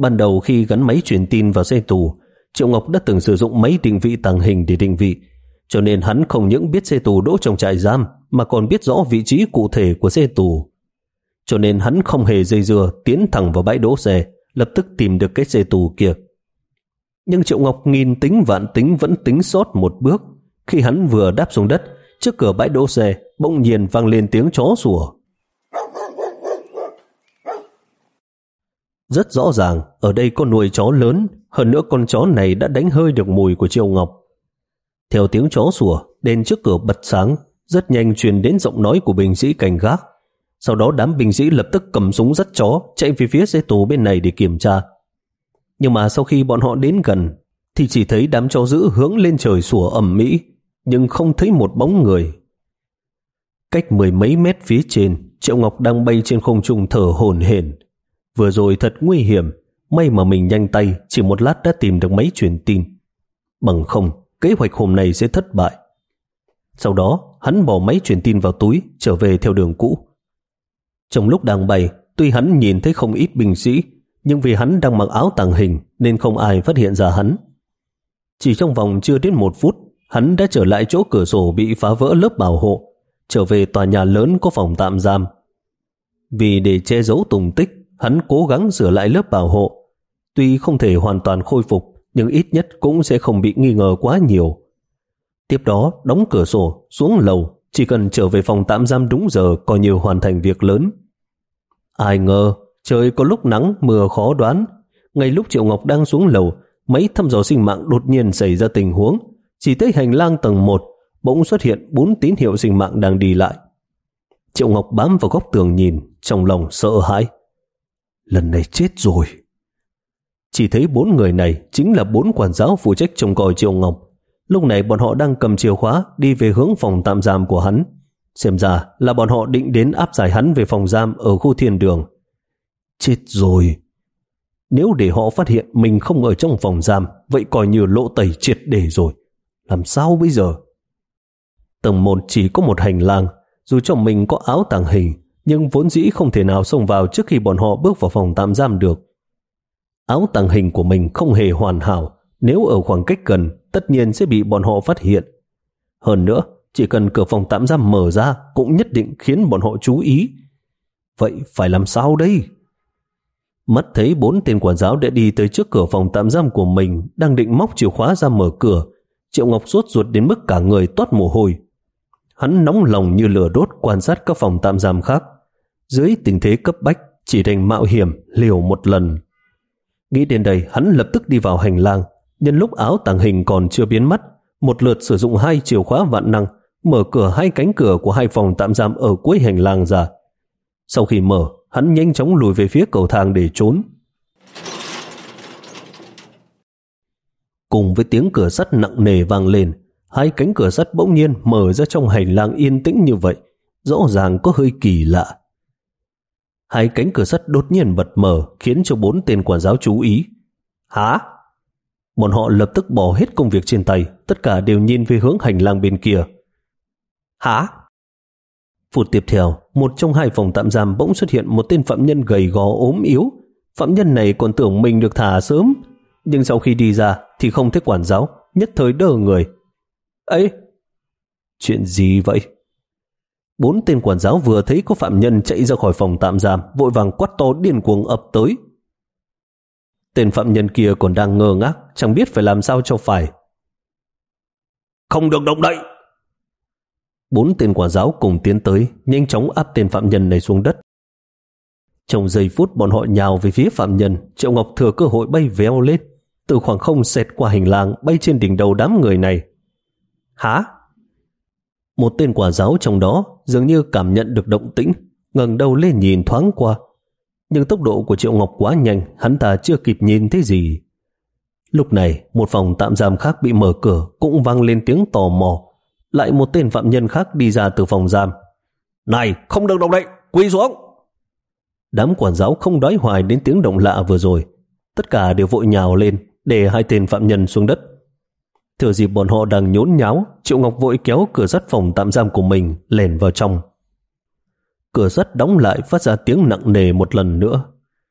Ban đầu khi gắn máy truyền tin vào xe tù, Triệu Ngọc đã từng sử dụng máy định vị tàng hình để định vị, cho nên hắn không những biết xe tù đỗ trong trại giam mà còn biết rõ vị trí cụ thể của xe tù. Cho nên hắn không hề dây dưa, tiến thẳng vào bãi đỗ xe, lập tức tìm được cái xe tù kia. Nhưng Triệu Ngọc nghìn tính vạn tính vẫn tính sót một bước. Khi hắn vừa đáp xuống đất, trước cửa bãi đỗ xe bỗng nhiên vang lên tiếng chó sủa. Rất rõ ràng ở đây có nuôi chó lớn, hơn nữa con chó này đã đánh hơi được mùi của Triệu Ngọc. Theo tiếng chó sủa, đèn trước cửa bật sáng, rất nhanh truyền đến giọng nói của binh sĩ cảnh gác. Sau đó đám binh sĩ lập tức cầm súng dắt chó chạy về phía xe tù bên này để kiểm tra. Nhưng mà sau khi bọn họ đến gần thì chỉ thấy đám chó dữ hướng lên trời sủa ầm ĩ, nhưng không thấy một bóng người. Cách mười mấy mét phía trên, Triệu Ngọc đang bay trên không trung thở hổn hển. Vừa rồi thật nguy hiểm, may mà mình nhanh tay, chỉ một lát đã tìm được máy truyền tin. Bằng không, kế hoạch hôm nay sẽ thất bại. Sau đó, hắn bỏ máy truyền tin vào túi, trở về theo đường cũ. Trong lúc đang bay, tuy hắn nhìn thấy không ít binh sĩ, nhưng vì hắn đang mặc áo tàng hình nên không ai phát hiện ra hắn. Chỉ trong vòng chưa đến một phút, hắn đã trở lại chỗ cửa sổ bị phá vỡ lớp bảo hộ, trở về tòa nhà lớn có phòng tạm giam. Vì để che giấu tung tích, hắn cố gắng sửa lại lớp bảo hộ. Tuy không thể hoàn toàn khôi phục, nhưng ít nhất cũng sẽ không bị nghi ngờ quá nhiều. Tiếp đó, đóng cửa sổ, xuống lầu, chỉ cần trở về phòng tạm giam đúng giờ coi như hoàn thành việc lớn. Ai ngờ, trời có lúc nắng, mưa khó đoán. Ngay lúc Triệu Ngọc đang xuống lầu, máy thăm dò sinh mạng đột nhiên xảy ra tình huống. Chỉ thấy hành lang tầng một, bỗng xuất hiện bốn tín hiệu sinh mạng đang đi lại. Triệu Ngọc bám vào góc tường nhìn, trong lòng sợ hãi. Lần này chết rồi. Chỉ thấy bốn người này chính là bốn quản giáo phụ trách trông coi Triệu Ngọc. Lúc này bọn họ đang cầm chìa khóa đi về hướng phòng tạm giam của hắn. Xem ra là bọn họ định đến áp giải hắn về phòng giam ở khu thiên đường. Chết rồi. Nếu để họ phát hiện mình không ở trong phòng giam, vậy coi như lộ tẩy triệt để rồi. Làm sao bây giờ? Tầng một chỉ có một hành lang. Dù trong mình có áo tàng hình, nhưng vốn dĩ không thể nào xông vào trước khi bọn họ bước vào phòng tạm giam được. Áo tàng hình của mình không hề hoàn hảo, nếu ở khoảng cách gần, tất nhiên sẽ bị bọn họ phát hiện. Hơn nữa, chỉ cần cửa phòng tạm giam mở ra cũng nhất định khiến bọn họ chú ý. Vậy phải làm sao đây? Mắt thấy bốn tên quản giáo đã đi tới trước cửa phòng tạm giam của mình, đang định móc chìa khóa ra mở cửa. Triệu Ngọc sốt ruột đến mức cả người toát mồ hôi. Hắn nóng lòng như lửa đốt quan sát các phòng tạm giam khác. Dưới tình thế cấp bách, chỉ đành mạo hiểm liều một lần. Nghĩ đến đây, hắn lập tức đi vào hành lang. Nhân lúc áo tàng hình còn chưa biến mất, một lượt sử dụng hai chìa khóa vạn năng, mở cửa hai cánh cửa của hai phòng tạm giam ở cuối hành lang ra. Sau khi mở, hắn nhanh chóng lùi về phía cầu thang để trốn. Cùng với tiếng cửa sắt nặng nề vang lên, hai cánh cửa sắt bỗng nhiên mở ra trong hành lang yên tĩnh như vậy, rõ ràng có hơi kỳ lạ. Hai cánh cửa sắt đột nhiên bật mở khiến cho bốn tên quản giáo chú ý. Hả? Bọn họ lập tức bỏ hết công việc trên tay, tất cả đều nhìn về hướng hành lang bên kia. Hả? Phút tiếp theo, một trong hai phòng tạm giam bỗng xuất hiện một tên phạm nhân gầy gò ốm yếu. Phạm nhân này còn tưởng mình được thả sớm, nhưng sau khi đi ra thì không thấy quản giáo, nhất thời đờ người. Ấy, chuyện gì vậy? Bốn tên quản giáo vừa thấy có phạm nhân chạy ra khỏi phòng tạm giam, vội vàng quát to điên cuồng ập tới. Tên phạm nhân kia còn đang ngơ ngác, chẳng biết phải làm sao cho phải. Không được động đậy! Bốn tên quản giáo cùng tiến tới, nhanh chóng áp tên phạm nhân này xuống đất. Trong giây phút bọn họ nhào về phía phạm nhân, Triệu Ngọc thừa cơ hội bay véo lên, từ khoảng không xẹt qua hành lang, bay trên đỉnh đầu đám người này. Hả? Một tên quản giáo trong đó dường như cảm nhận được động tĩnh, ngẩng đầu lên nhìn thoáng qua. Nhưng tốc độ của Triệu Ngọc quá nhanh, hắn ta chưa kịp nhìn thấy gì. Lúc này, một phòng tạm giam khác bị mở cửa, cũng vang lên tiếng tò mò. Lại một tên phạm nhân khác đi ra từ phòng giam. Này, không được động đậy, quỳ xuống! Đám quản giáo không đói hoài đến tiếng động lạ vừa rồi. Tất cả đều vội nhào lên, để hai tên phạm nhân xuống đất. Thừa dịp bọn họ đang nhốn nháo, Triệu Ngọc vội kéo cửa sắt phòng tạm giam của mình lèn vào trong. Cửa sắt đóng lại phát ra tiếng nặng nề một lần nữa.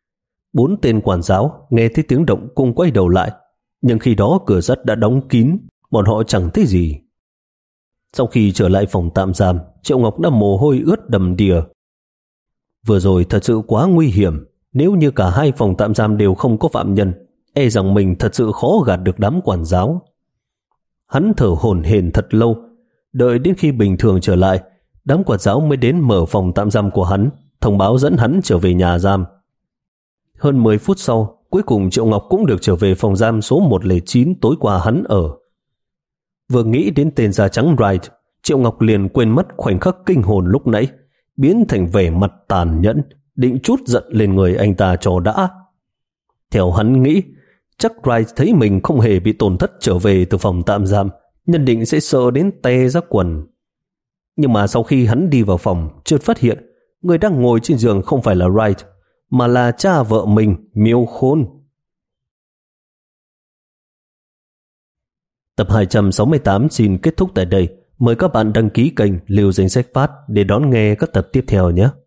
Bốn tên quản giáo nghe thấy tiếng động cùng quay đầu lại, nhưng khi đó cửa sắt đã đóng kín, bọn họ chẳng thấy gì. Sau khi trở lại phòng tạm giam, Triệu Ngọc đã mồ hôi ướt đầm đìa. Vừa rồi thật sự quá nguy hiểm, nếu như cả hai phòng tạm giam đều không có phạm nhân, e rằng mình thật sự khó gạt được đám quản giáo. Hắn thở hổn hển thật lâu, đợi đến khi bình thường trở lại, đám quản giáo mới đến mở phòng tạm giam của hắn, thông báo dẫn hắn trở về nhà giam. Hơn mười phút sau, cuối cùng Triệu Ngọc cũng được trở về phòng giam số một không chín tối qua hắn ở. Vừa nghĩ đến tên da trắng Wright, Triệu Ngọc liền quên mất khoảnh khắc kinh hồn lúc nãy, biến thành vẻ mặt tàn nhẫn, định trút giận lên người anh ta cho đã. Theo hắn nghĩ, chắc Wright thấy mình không hề bị tổn thất trở về từ phòng tạm giam, nhân định sẽ sợ đến te ra quần. Nhưng mà sau khi hắn đi vào phòng, chợt phát hiện người đang ngồi trên giường không phải là Wright, mà là cha vợ mình, Miêu Khôn. Tập hai trăm sáu mươi tám xin kết thúc tại đây. Mời các bạn đăng ký kênh Liêu Danh Sách Phát để đón nghe các tập tiếp theo nhé.